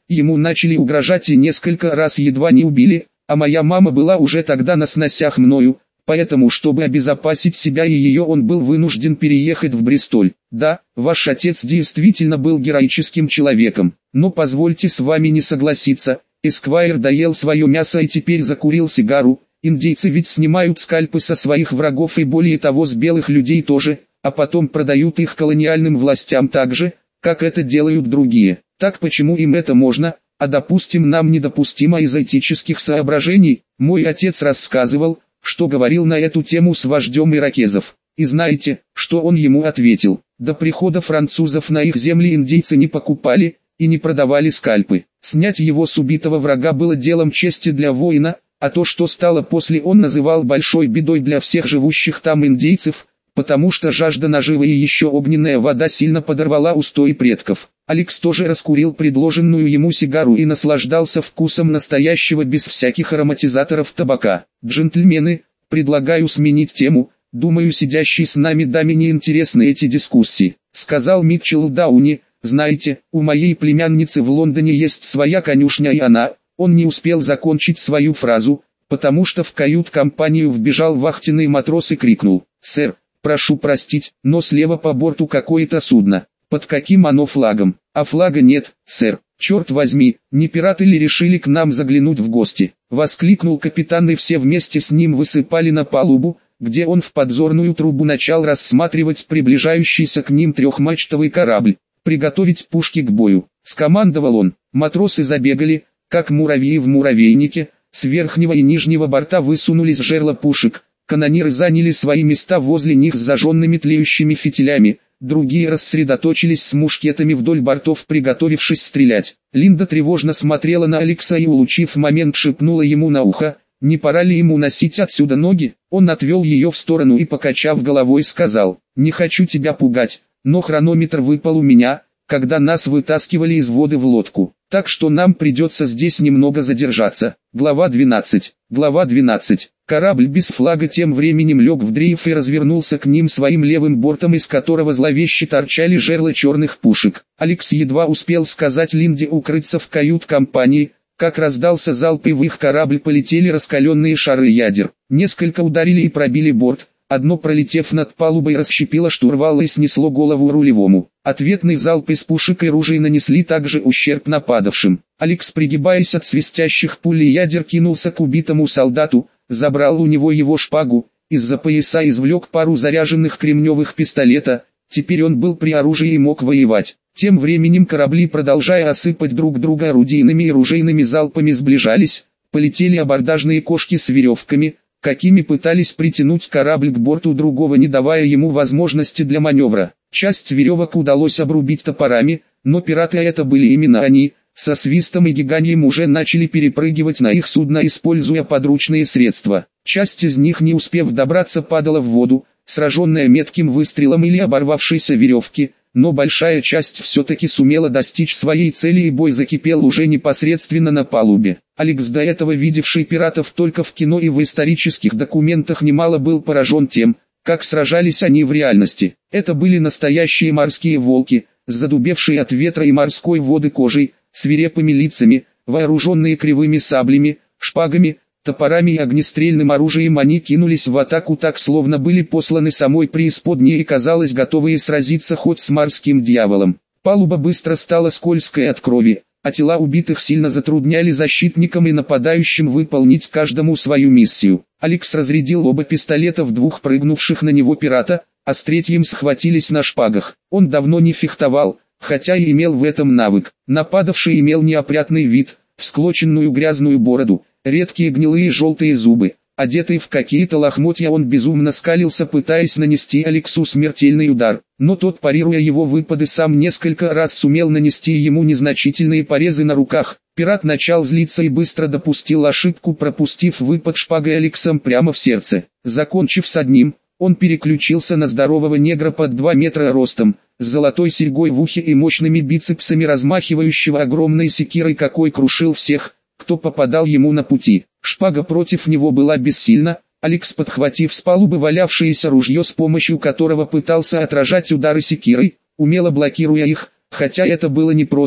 ему начали угрожать и несколько раз едва не убили, а моя мама была уже тогда на сносях мною, поэтому чтобы обезопасить себя и ее он был вынужден переехать в Бристоль. Да, ваш отец действительно был героическим человеком, но позвольте с вами не согласиться, Эсквайр доел свое мясо и теперь закурил сигару. Индейцы ведь снимают скальпы со своих врагов и более того с белых людей тоже, а потом продают их колониальным властям так же, как это делают другие. Так почему им это можно, а допустим нам недопустимо из этических соображений? Мой отец рассказывал, что говорил на эту тему с вождем иракезов. И знаете, что он ему ответил? До прихода французов на их земли индейцы не покупали и не продавали скальпы. Снять его с убитого врага было делом чести для воина, а то, что стало после, он называл большой бедой для всех живущих там индейцев, потому что жажда наживы и еще огненная вода сильно подорвала устои предков. Алекс тоже раскурил предложенную ему сигару и наслаждался вкусом настоящего без всяких ароматизаторов табака. «Джентльмены, предлагаю сменить тему, думаю сидящей с нами даме не интересны эти дискуссии», — сказал Митчелл Дауни. «Знаете, у моей племянницы в Лондоне есть своя конюшня и она...» Он не успел закончить свою фразу, потому что в кают-компанию вбежал вахтенный матрос и крикнул: «Сэр, прошу простить, но слева по борту какое-то судно. Под каким оно флагом?» «А флага нет, сэр. Черт возьми, не пираты ли решили к нам заглянуть в гости?» Воскликнул капитан, и все вместе с ним высыпали на палубу, где он в подзорную трубу начал рассматривать приближающийся к ним трехмачтовый корабль. «Приготовить пушки к бою», — скомандовал он. Матросы забегали, как муравьи в муравейнике, с верхнего и нижнего борта высунулись жерла пушек, канониры заняли свои места возле них с зажженными тлеющими фитилями, другие рассредоточились с мушкетами вдоль бортов, приготовившись стрелять. Линда тревожно смотрела на Алекса и, улучив момент, шепнула ему на ухо: «Не пора ли ему носить отсюда ноги?» Он отвел ее в сторону и, покачав головой, сказал: «Не хочу тебя пугать, но хронометр выпал у меня, когда нас вытаскивали из воды в лодку, так что нам придется здесь немного задержаться». Глава двенадцать. Глава двенадцать. Корабль без флага тем временем лег в дрейф и развернулся к ним своим левым бортом, из которого зловеще торчали жерла черных пушек. Алекс едва успел сказать Линде укрыться в кают-компании, как раздался залп, и в их корабль полетели раскаленные шары ядер. Несколько ударили и пробили борт. Одно, пролетев над палубой, расщепило штурвал и снесло голову рулевому. Ответный залп из пушек и ружей нанесли также ущерб нападавшим. Алекс, пригибаясь от свистящих пуль и ядер, кинулся к убитому солдату, забрал у него его шпагу, из-за пояса извлек пару заряженных кремневых пистолета. Теперь он был при оружии и мог воевать. Тем временем корабли, продолжая осыпать друг друга орудийными и ружейными залпами, сближались. Полетели абордажные кошки с веревками, какими пытались притянуть корабль к борту другого, не давая ему возможности для маневра. Часть веревок удалось обрубить топорами, но пираты, а это были именно они, со свистом и гиганьем уже начали перепрыгивать на их судно, используя подручные средства. Часть из них, не успев добраться, падала в воду, сраженная метким выстрелом или оборвавшейся веревки, но большая часть все-таки сумела достичь своей цели, и бой закипел уже непосредственно на палубе. Алекс, до этого видевший пиратов только в кино и в исторических документах, немало был поражен тем, как сражались они в реальности. Это были настоящие морские волки, задубевшие от ветра и морской воды кожей, свирепыми лицами, вооруженные кривыми саблями, шпагами, топорами и огнестрельным оружием. Они кинулись в атаку так, словно были посланы самой преисподней и, казалось, готовые сразиться хоть с морским дьяволом. Палуба быстро стала скользкой от крови, а тела убитых сильно затрудняли защитникам и нападающим выполнить каждому свою миссию. Алекс разрядил оба пистолета в двух прыгнувших на него пирата, а с третьим схватились на шпагах. Он давно не фехтовал, хотя и имел в этом навык. Нападавший имел неопрятный вид, всклоченную грязную бороду, редкие гнилые желтые зубы. Одетый в какие-то лохмотья, он безумно скалился, пытаясь нанести Алексу смертельный удар, но тот, парируя его выпады, сам несколько раз сумел нанести ему незначительные порезы на руках. Пират начал злиться и быстро допустил ошибку, пропустив выпад шпагой Алексом прямо в сердце. Закончив с одним, он переключился на здорового негра под два метра ростом, с золотой серьгой в ухе и мощными бицепсами, размахивающего огромной секирой, какой крушил всех, кто попадал ему на пути. Шпага против него была бессильна. Алекс, подхватив с палубы валявшееся ружье, с помощью которого пытался отражать удары секирой, умело блокируя их, хотя это было непросто,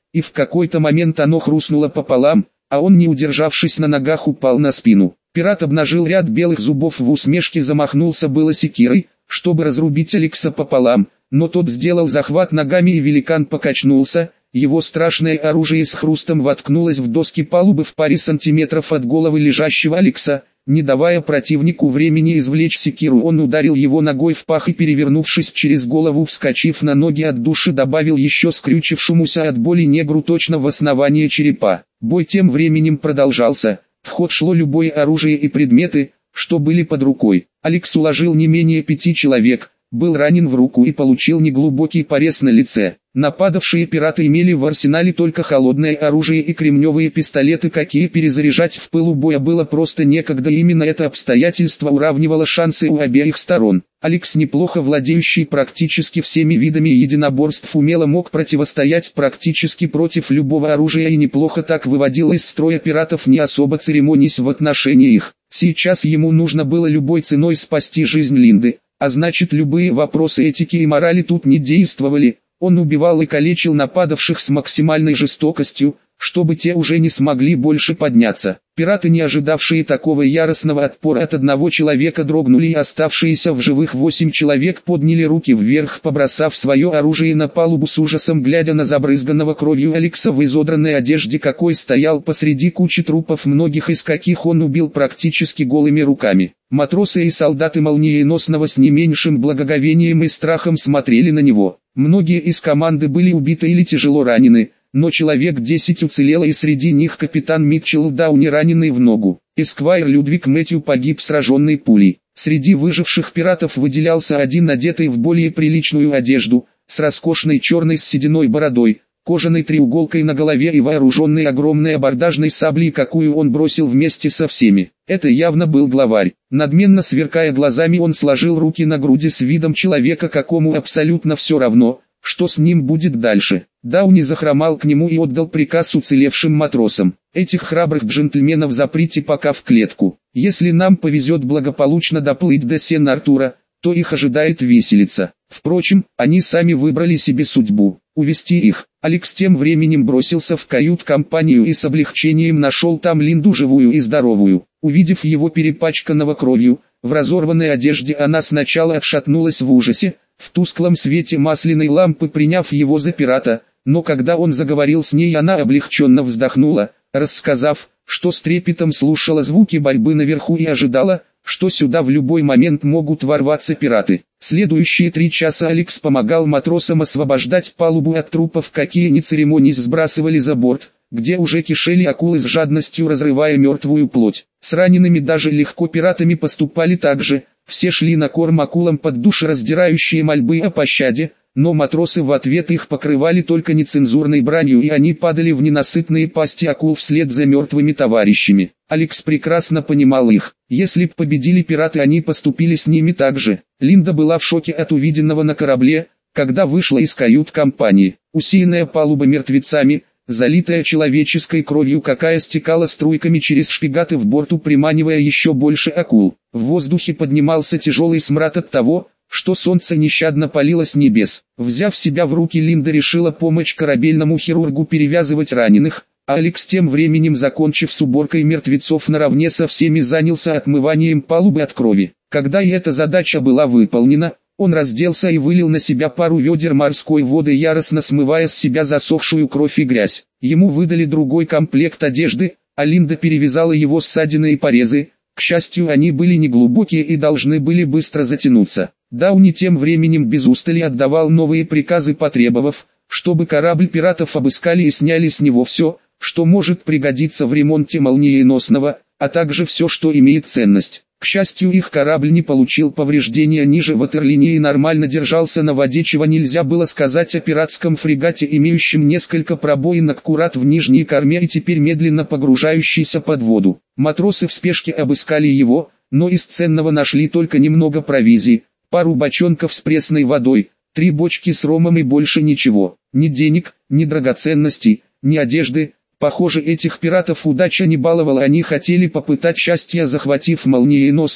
и в какой-то момент оно хрустнуло пополам, а он, не удержавшись на ногах, упал на спину. Пират обнажил ряд белых зубов, в усмешке замахнулся было секирой, чтобы разрубить Алекса пополам, но тот сделал захват ногами, и великан покачнулся. Его страшное оружие с хрустом воткнулось в доски палубы в паре сантиметров от головы лежащего Алекса. Не давая противнику времени извлечь секиру, он ударил его ногой в пах и, перевернувшись через голову, вскочив на ноги от души, добавил еще скрючившемуся от боли негру точно в основание черепа. Бой тем временем продолжался. В ход шло любое оружие и предметы, что были под рукой. Алекс уложил не менее пяти человек, был ранен в руку и получил неглубокий порез на лице. Нападавшие пираты имели в арсенале только холодное оружие и кремневые пистолеты, какие перезаряжать в пылу боя было просто некогда. Именно это обстоятельство уравнивало шансы у обеих сторон. Алекс, неплохо владеющий практически всеми видами единоборств, умело мог противостоять практически против любого оружия и неплохо так выводил из строя пиратов, не особо церемонясь в отношении их. Сейчас ему нужно было любой ценой спасти жизнь Линды, а значит, любые вопросы этики и морали тут не действовали. Он убивал и калечил нападавших с максимальной жестокостью, чтобы те уже не смогли больше подняться. Пираты, не ожидавшие такого яростного отпора от одного человека, дрогнули, и оставшиеся в живых восемь человек подняли руки вверх, побросав свое оружие на палубу, с ужасом глядя на забрызганного кровью Алекса в изодранной одежде, какой стоял посреди кучи трупов, многих из каких он убил практически голыми руками. Матросы и солдаты Молниеносного с не меньшим благоговением и страхом смотрели на него. Многие из команды были убиты или тяжело ранены, но человек десять уцелело, и среди них капитан Митчелл Дауни, раненый в ногу. Эсквайр Людвиг Мэтью погиб, сраженный пулей. Среди выживших пиратов выделялся один, одетый в более приличную одежду, с роскошной черной с сединой бородой, кожаной треуголкой на голове и вооруженный огромной абордажной саблей, какую он бросил вместе со всеми. Это явно был главарь. Надменно сверкая глазами, он сложил руки на груди с видом человека, какому абсолютно все равно, что с ним будет дальше. Дауни захромал к нему и отдал приказ уцелевшим матросам: «Этих храбрых джентльменов заприте пока в клетку. Если нам повезет благополучно доплыть до Сен-Артура, то их ожидает виселица. Впрочем, они сами выбрали себе судьбу — увести их». Алекс тем временем бросился в кают-компанию и с облегчением нашел там Линду, живую и здоровую. Увидев его перепачканного кровью, в разорванной одежде, она сначала отшатнулась в ужасе, в тусклом свете масляной лампы приняв его за пирата, но когда он заговорил с ней, она облегченно вздохнула, рассказав, что с трепетом слушала звуки борьбы наверху и ожидала, что сюда в любой момент могут ворваться пираты. Следующие три часа Алекс помогал матросам освобождать палубу от трупов, какие не церемонясь сбрасывали за борт, где уже кишели акулы, с жадностью разрывая мертвую плоть. С ранеными даже легко пиратами поступали так же, все шли на корм акулам под душераздирающие мольбы о пощаде, но матросы в ответ их покрывали только нецензурной бранью, и они падали в ненасытные пасти акул вслед за мертвыми товарищами. Алекс прекрасно понимал их. Если б победили пираты, они поступили с ними так же. Линда была в шоке от увиденного на корабле, когда вышла из кают-компании. Усеянная палуба мертвецами, залитая человеческой кровью, какая стекала струйками через шпигаты в борту, приманивая еще больше акул. В воздухе поднимался тяжелый смрад от того, что солнце нещадно палило с небес. Взяв себя в руки, Линда решила помочь корабельному хирургу перевязывать раненых, а Алекс тем временем, закончив с уборкой мертвецов, наравне со всеми занялся отмыванием палубы от крови. Когда и эта задача была выполнена, он разделся и вылил на себя пару ведер морской воды, яростно смывая с себя засохшую кровь и грязь. Ему выдали другой комплект одежды, а Линда перевязала его ссадины и порезы. К счастью, они были неглубокие и должны были быстро затянуться. Дауни тем временем без устали отдавал новые приказы, потребовав, чтобы корабль пиратов обыскали и сняли с него все, что может пригодиться в ремонте Молниеносного, а также все, что имеет ценность. К счастью, их корабль не получил повреждения ниже ватерлинии и нормально держался на воде, чего нельзя было сказать о пиратском фрегате, имеющем несколько пробоин аккурат в нижней корме и теперь медленно погружающийся под воду. Матросы в спешке обыскали его, но из ценного нашли только немного провизии, пару бочонков с пресной водой, три бочки с ромом и больше ничего. Ни денег, ни драгоценностей, ни одежды. Похоже, этих пиратов удача не баловала, они хотели попытать счастья, захватив Молниеносный,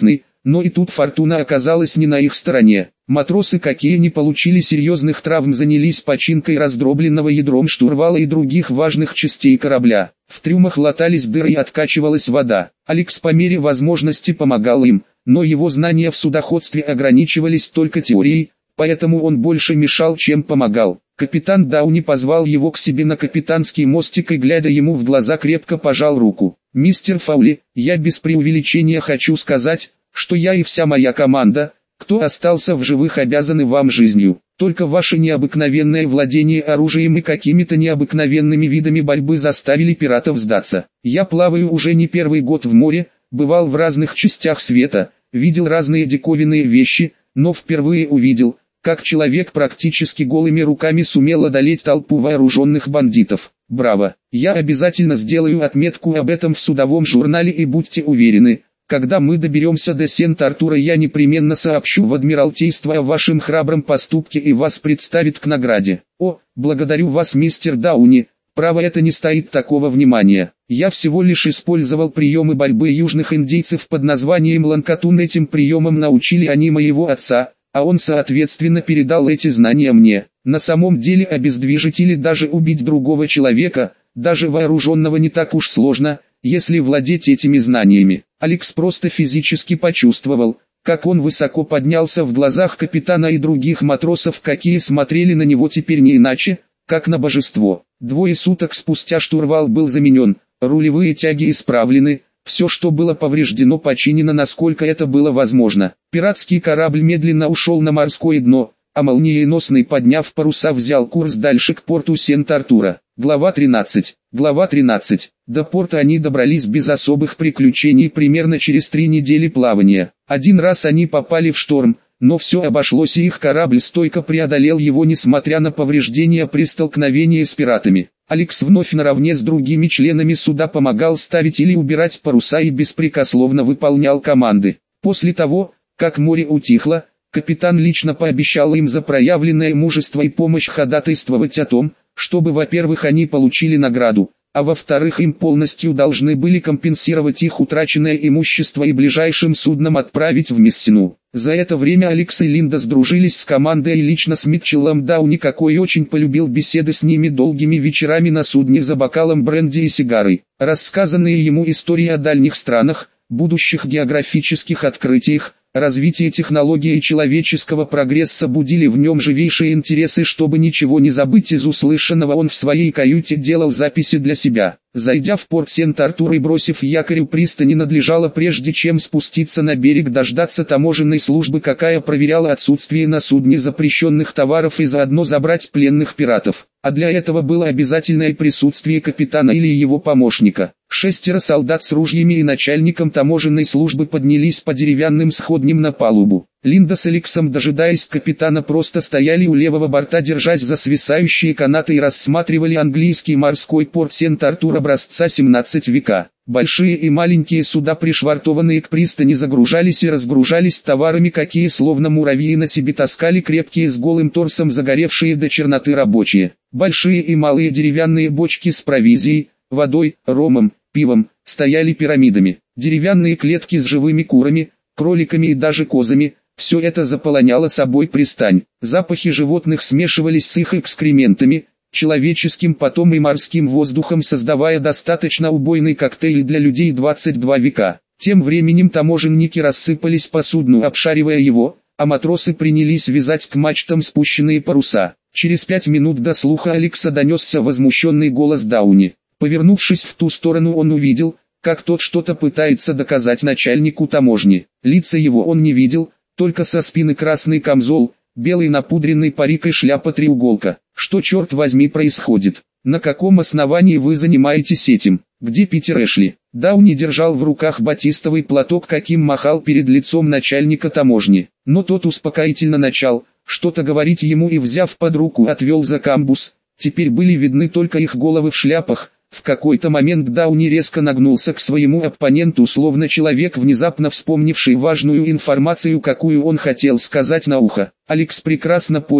но и тут фортуна оказалась не на их стороне. Матросы, какие не получили серьезных травм, занялись починкой раздробленного ядром штурвала и других важных частей корабля. В трюмах латались дыры и откачивалась вода. Алекс по мере возможности помогал им, но его знания в судоходстве ограничивались только теорией, поэтому он больше мешал, чем помогал. Капитан Дауни позвал его к себе на капитанский мостик и, глядя ему в глаза, крепко пожал руку. «Мистер Фаули, я без преувеличения хочу сказать, что я и вся моя команда, кто остался в живых, обязаны вам жизнью. Только ваше необыкновенное владение оружием и какими-то необыкновенными видами борьбы заставили пиратов сдаться. Я плаваю уже не первый год в море, бывал в разных частях света, видел разные диковинные вещи, но впервые увидел, как человек практически голыми руками сумел одолеть толпу вооруженных бандитов. Браво! Я обязательно сделаю отметку об этом в судовом журнале, и будьте уверены, когда мы доберемся до Сент-Артура, я непременно сообщу в Адмиралтейство о вашем храбром поступке и вас представит к награде. О, благодарю вас, мистер Дауни, право, это не стоит такого внимания. Я всего лишь использовал приемы борьбы южных индейцев под названием ланкатун. Этим приемом научили они моего отца, а он соответственно передал эти знания мне. На самом деле обездвижить или даже убить другого человека, даже вооруженного, не так уж сложно, если владеть этими знаниями. Алекс просто физически почувствовал, как он высоко поднялся в глазах капитана и других матросов, какие смотрели на него теперь не иначе, как на божество. Двое суток спустя штурвал был заменен, рулевые тяги исправлены, все, что было повреждено, починено, насколько это было возможно. Пиратский корабль медленно ушел на морское дно, а молниеносный, подняв паруса, взял курс дальше к порту Сент-Артура. Глава тринадцать. Глава тринадцать. До порта они добрались без особых приключений примерно через три недели плавания. Один раз они попали в шторм, но все обошлось, и их корабль стойко преодолел его, несмотря на повреждения при столкновении с пиратами. Алекс вновь наравне с другими членами суда помогал ставить или убирать паруса и беспрекословно выполнял команды. После того, как море утихло, капитан лично пообещал им за проявленное мужество и помощь ходатайствовать о том, чтобы, во-первых, они получили награду, а во-вторых, им полностью должны были компенсировать их утраченное имущество и ближайшим судном отправить в Мессину. За это время Алекс и Линда сдружились с командой и лично с Митчеллом Дауни, какой очень полюбил беседы с ними долгими вечерами на судне за бокалом бренди и сигарой. Рассказанные ему истории о дальних странах, будущих географических открытиях, развитие технологий и человеческого прогресса будили в нем живейшие интересы. Чтобы ничего не забыть из услышанного, он в своей каюте делал записи для себя. Зайдя в порт Сент-Артур и бросив якорь у пристани, надлежало, прежде чем спуститься на берег, дождаться таможенной службы, какая проверяла отсутствие на судне запрещенных товаров, и заодно забрать пленных пиратов. А для этого было обязательное присутствие капитана или его помощника. Шестеро солдат с ружьями и начальником таможенной службы поднялись по деревянным сходням на палубу. Линда с Алексом, дожидаясь капитана, просто стояли у левого борта, держась за свисающие канаты, и рассматривали английский морской порт Сент-Артур образца семнадцатого века. Большие и маленькие суда, пришвартованные к пристани, загружались и разгружались товарами, какие словно муравьи на себе таскали крепкие с голым торсом загоревшие до черноты рабочие. Большие и малые деревянные бочки с провизией, водой, ромом, пивом стояли пирамидами. Деревянные клетки с живыми курами, кроликами и даже козами — все это заполоняло собой пристань. Запахи животных смешивались с их экскрементами, человеческим потом и морским воздухом, создавая достаточно убойный коктейль для людей двадцать два века. Тем временем таможенники рассыпались по судну, обшаривая его, а матросы принялись вязать к мачтам спущенные паруса. Через пять минут до слуха Алекса донесся возмущенный голос Дауни. Повернувшись в ту сторону, он увидел, как тот что-то пытается доказать начальнику таможни. Лица его он не видел, только со спины красный камзол, белый напудренный парик и шляпа-треуголка. Что, черт возьми, происходит? На каком основании вы занимаетесь этим? Где Питер Эшли? Дауни держал в руках батистовый платок, каким махал перед лицом начальника таможни. Но тот успокоительно начал что-то говорить ему и, взяв под руку, отвел за камбуз. Теперь были видны только их головы в шляпах. В какой-то момент Дауни резко нагнулся к своему оппоненту, словно человек, внезапно вспомнивший важную информацию, какую он хотел сказать на ухо. Алекс прекрасно понял,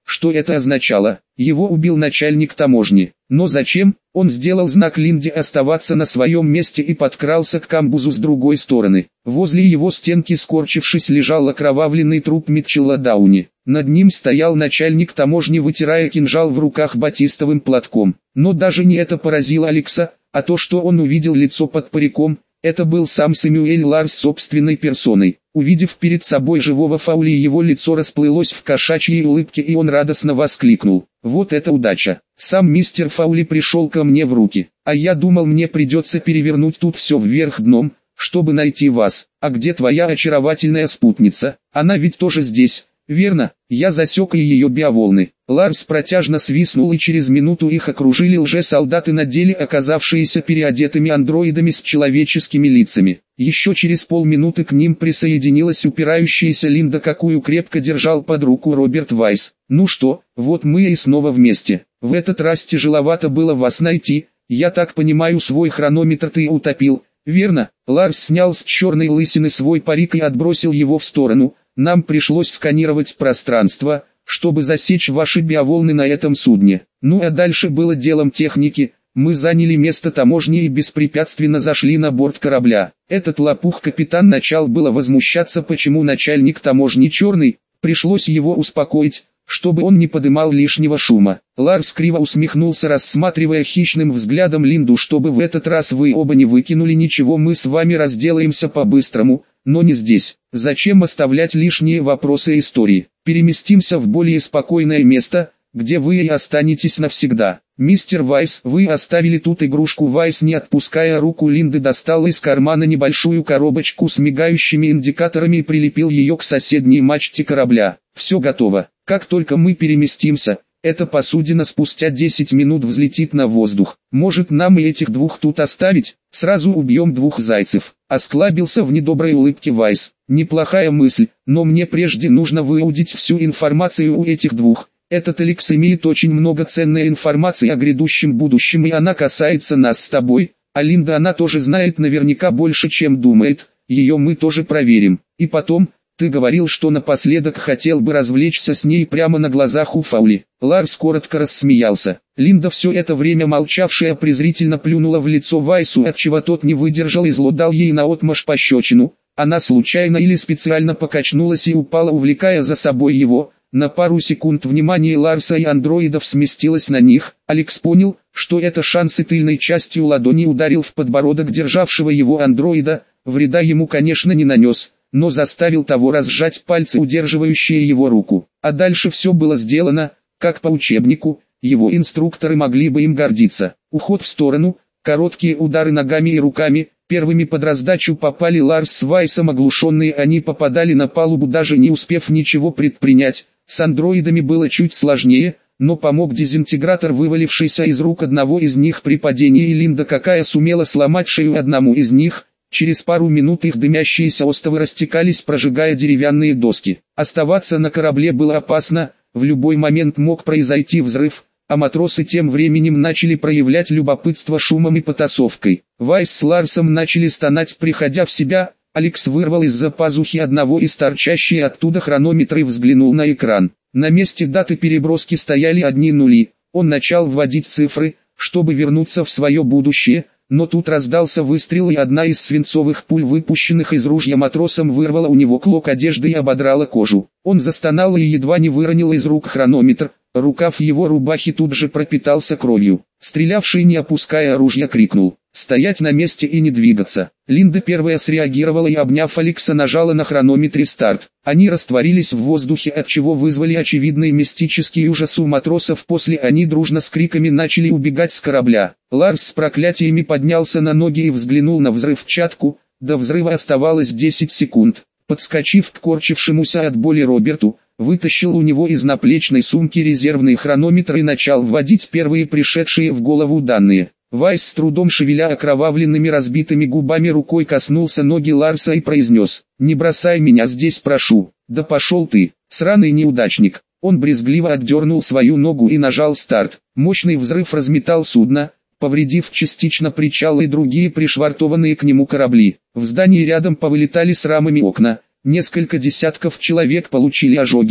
что это означало. Его убил начальник таможни. Но зачем? Он сделал знак Линде оставаться на своем месте и подкрался к камбузу с другой стороны. Возле его стенки, скорчившись, лежал окровавленный труп Митчелла Дауни. Над ним стоял начальник таможни, вытирая кинжал в руках батистовым платком. Но даже не это поразило Алекса, а то, что он увидел лицо под париком. Это был сам Сэмюэль Ларс собственной персоной. Увидев перед собой живого Фаули, его лицо расплылось в кошачьей улыбке, и он радостно воскликнул: «Вот это удача! Сам мистер Фаули пришел ко мне в руки, а я думал, мне придется перевернуть тут все вверх дном, чтобы найти вас. А где твоя очаровательная спутница? Она ведь тоже здесь, верно?» Я засек и ее биоволны. Ларс протяжно свистнул, и через минуту их окружили лже-солдаты, на деле оказавшиеся переодетыми андроидами с человеческими лицами. Еще через полминуты к ним присоединилась упирающаяся Линда, какую крепко держал под руку Роберт Вайс. «Ну что, вот мы и снова вместе. В этот раз тяжеловато было вас найти. Я так понимаю, свой хронометр ты утопил, верно?» Ларс снял с черной лысины свой парик и отбросил его в сторону. «Нам пришлось сканировать пространство, чтобы засечь ваши биоволны на этом судне. Ну а дальше было делом техники. Мы заняли место таможни и беспрепятственно зашли на борт корабля». Этот лопух-капитан начал было возмущаться, почему начальник таможни черный. Пришлось его успокоить, чтобы он не подымал лишнего шума. Ларс криво усмехнулся, рассматривая хищным взглядом Линду. «Чтобы в этот раз вы оба не выкинули ничего, мы с вами разделаемся по-быстрому, но не здесь. Зачем оставлять лишние вопросы истории? Переместимся в более спокойное место, где вы и останетесь навсегда. Мистер Вайс, вы оставили тут игрушку». Вайс, не отпуская руку Линды, достал из кармана небольшую коробочку с мигающими индикаторами и прилепил ее к соседней мачте корабля. «Все готово. Как только мы переместимся, эта посудина спустя десять минут взлетит на воздух. Может, нам и этих двух тут оставить? Сразу убьем двух зайцев». Осклабился в недоброй улыбке Вайс. «Неплохая мысль, но мне прежде нужно выудить всю информацию у этих двух. Этот Алекс имеет очень много ценной информации о грядущем будущем, и она касается нас с тобой. А Линда, она тоже знает наверняка больше, чем думает. Ее мы тоже проверим. И потом, ты говорил, что напоследок хотел бы развлечься с ней прямо на глазах у Фаули». Ларс коротко рассмеялся. Линда, все это время молчавшая, презрительно плюнула в лицо Вайсу, отчего тот не выдержал и зло дал ей наотмашь пощечину. Она случайно или специально покачнулась и упала, увлекая за собой его. На пару секунд внимание Ларса и андроидов сместилось на них. Алекс понял, что это шанс, и тыльной частью ладони ударил в подбородок державшего его андроида. Вреда ему, конечно, не нанес, но заставил того разжать пальцы, удерживающие его руку. А дальше все было сделано, как по учебнику. Его инструкторы могли бы им гордиться. Уход в сторону, короткие удары ногами и руками. Первыми под раздачу попали Ларс с Вайсом. Оглушенные они попадали на палубу, даже не успев ничего предпринять. С андроидами было чуть сложнее, но помог дезинтегратор, вывалившийся из рук одного из них при падении, и Линда, какая сумела сломать шею одному из них. Через пару минут их дымящиеся остовы растекались, прожигая деревянные доски. Оставаться на корабле было опасно, в любой момент мог произойти взрыв, а матросы тем временем начали проявлять любопытство шумом и потасовкой. Вайс с Ларсом начали стонать, приходя в себя. Алекс вырвал из-за пазухи одного из торчащих оттуда хронометра и взглянул на экран. На месте даты переброски стояли одни нули. Он начал вводить цифры, чтобы вернуться в свое будущее, но тут раздался выстрел, и одна из свинцовых пуль, выпущенных из ружья матросом, вырвала у него клок одежды и ободрала кожу. Он застонал и едва не выронил из рук хронометр. Рукав его рубахи тут же пропитался кровью. Стрелявший, не опуская оружия, крикнул: «Стоять на месте и не двигаться!» Линда первая среагировала и, обняв Алекса, нажала на хронометре старт. Они растворились в воздухе, отчего вызвали очевидный мистический ужас у матросов. После они дружно с криками начали убегать с корабля. Ларс с проклятиями поднялся на ноги и взглянул на взрывчатку. До взрыва оставалось десять секунд. Подскочив к корчившемуся от боли Роберту, вытащил у него из наплечной сумки резервный хронометр и начал вводить первые пришедшие в голову данные. Вайс, с трудом шевеля окровавленными разбитыми губами, рукой коснулся ноги Ларса и произнес: «Не бросай меня здесь, прошу». «Да пошел ты, сраный неудачник». Он брезгливо отдернул свою ногу и нажал старт. Мощный взрыв разметал судно, повредив частично причал и другие пришвартованные к нему корабли. В здании рядом повылетали с рамами окна. Несколько десятков человек получили ожоги,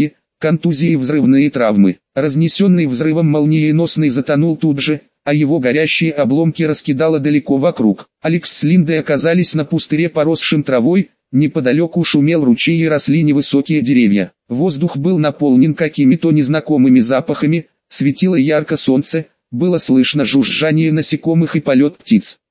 контузии и взрывные травмы. Разнесенный взрывом молниеносный затонул тут же, а его горящие обломки раскидало далеко вокруг. Алекс с Линдой оказались на пустыре, поросшим травой, неподалеку шумел ручей и росли невысокие деревья. Воздух был наполнен какими-то незнакомыми запахами, светило ярко солнце, было слышно жужжание насекомых и полет птиц.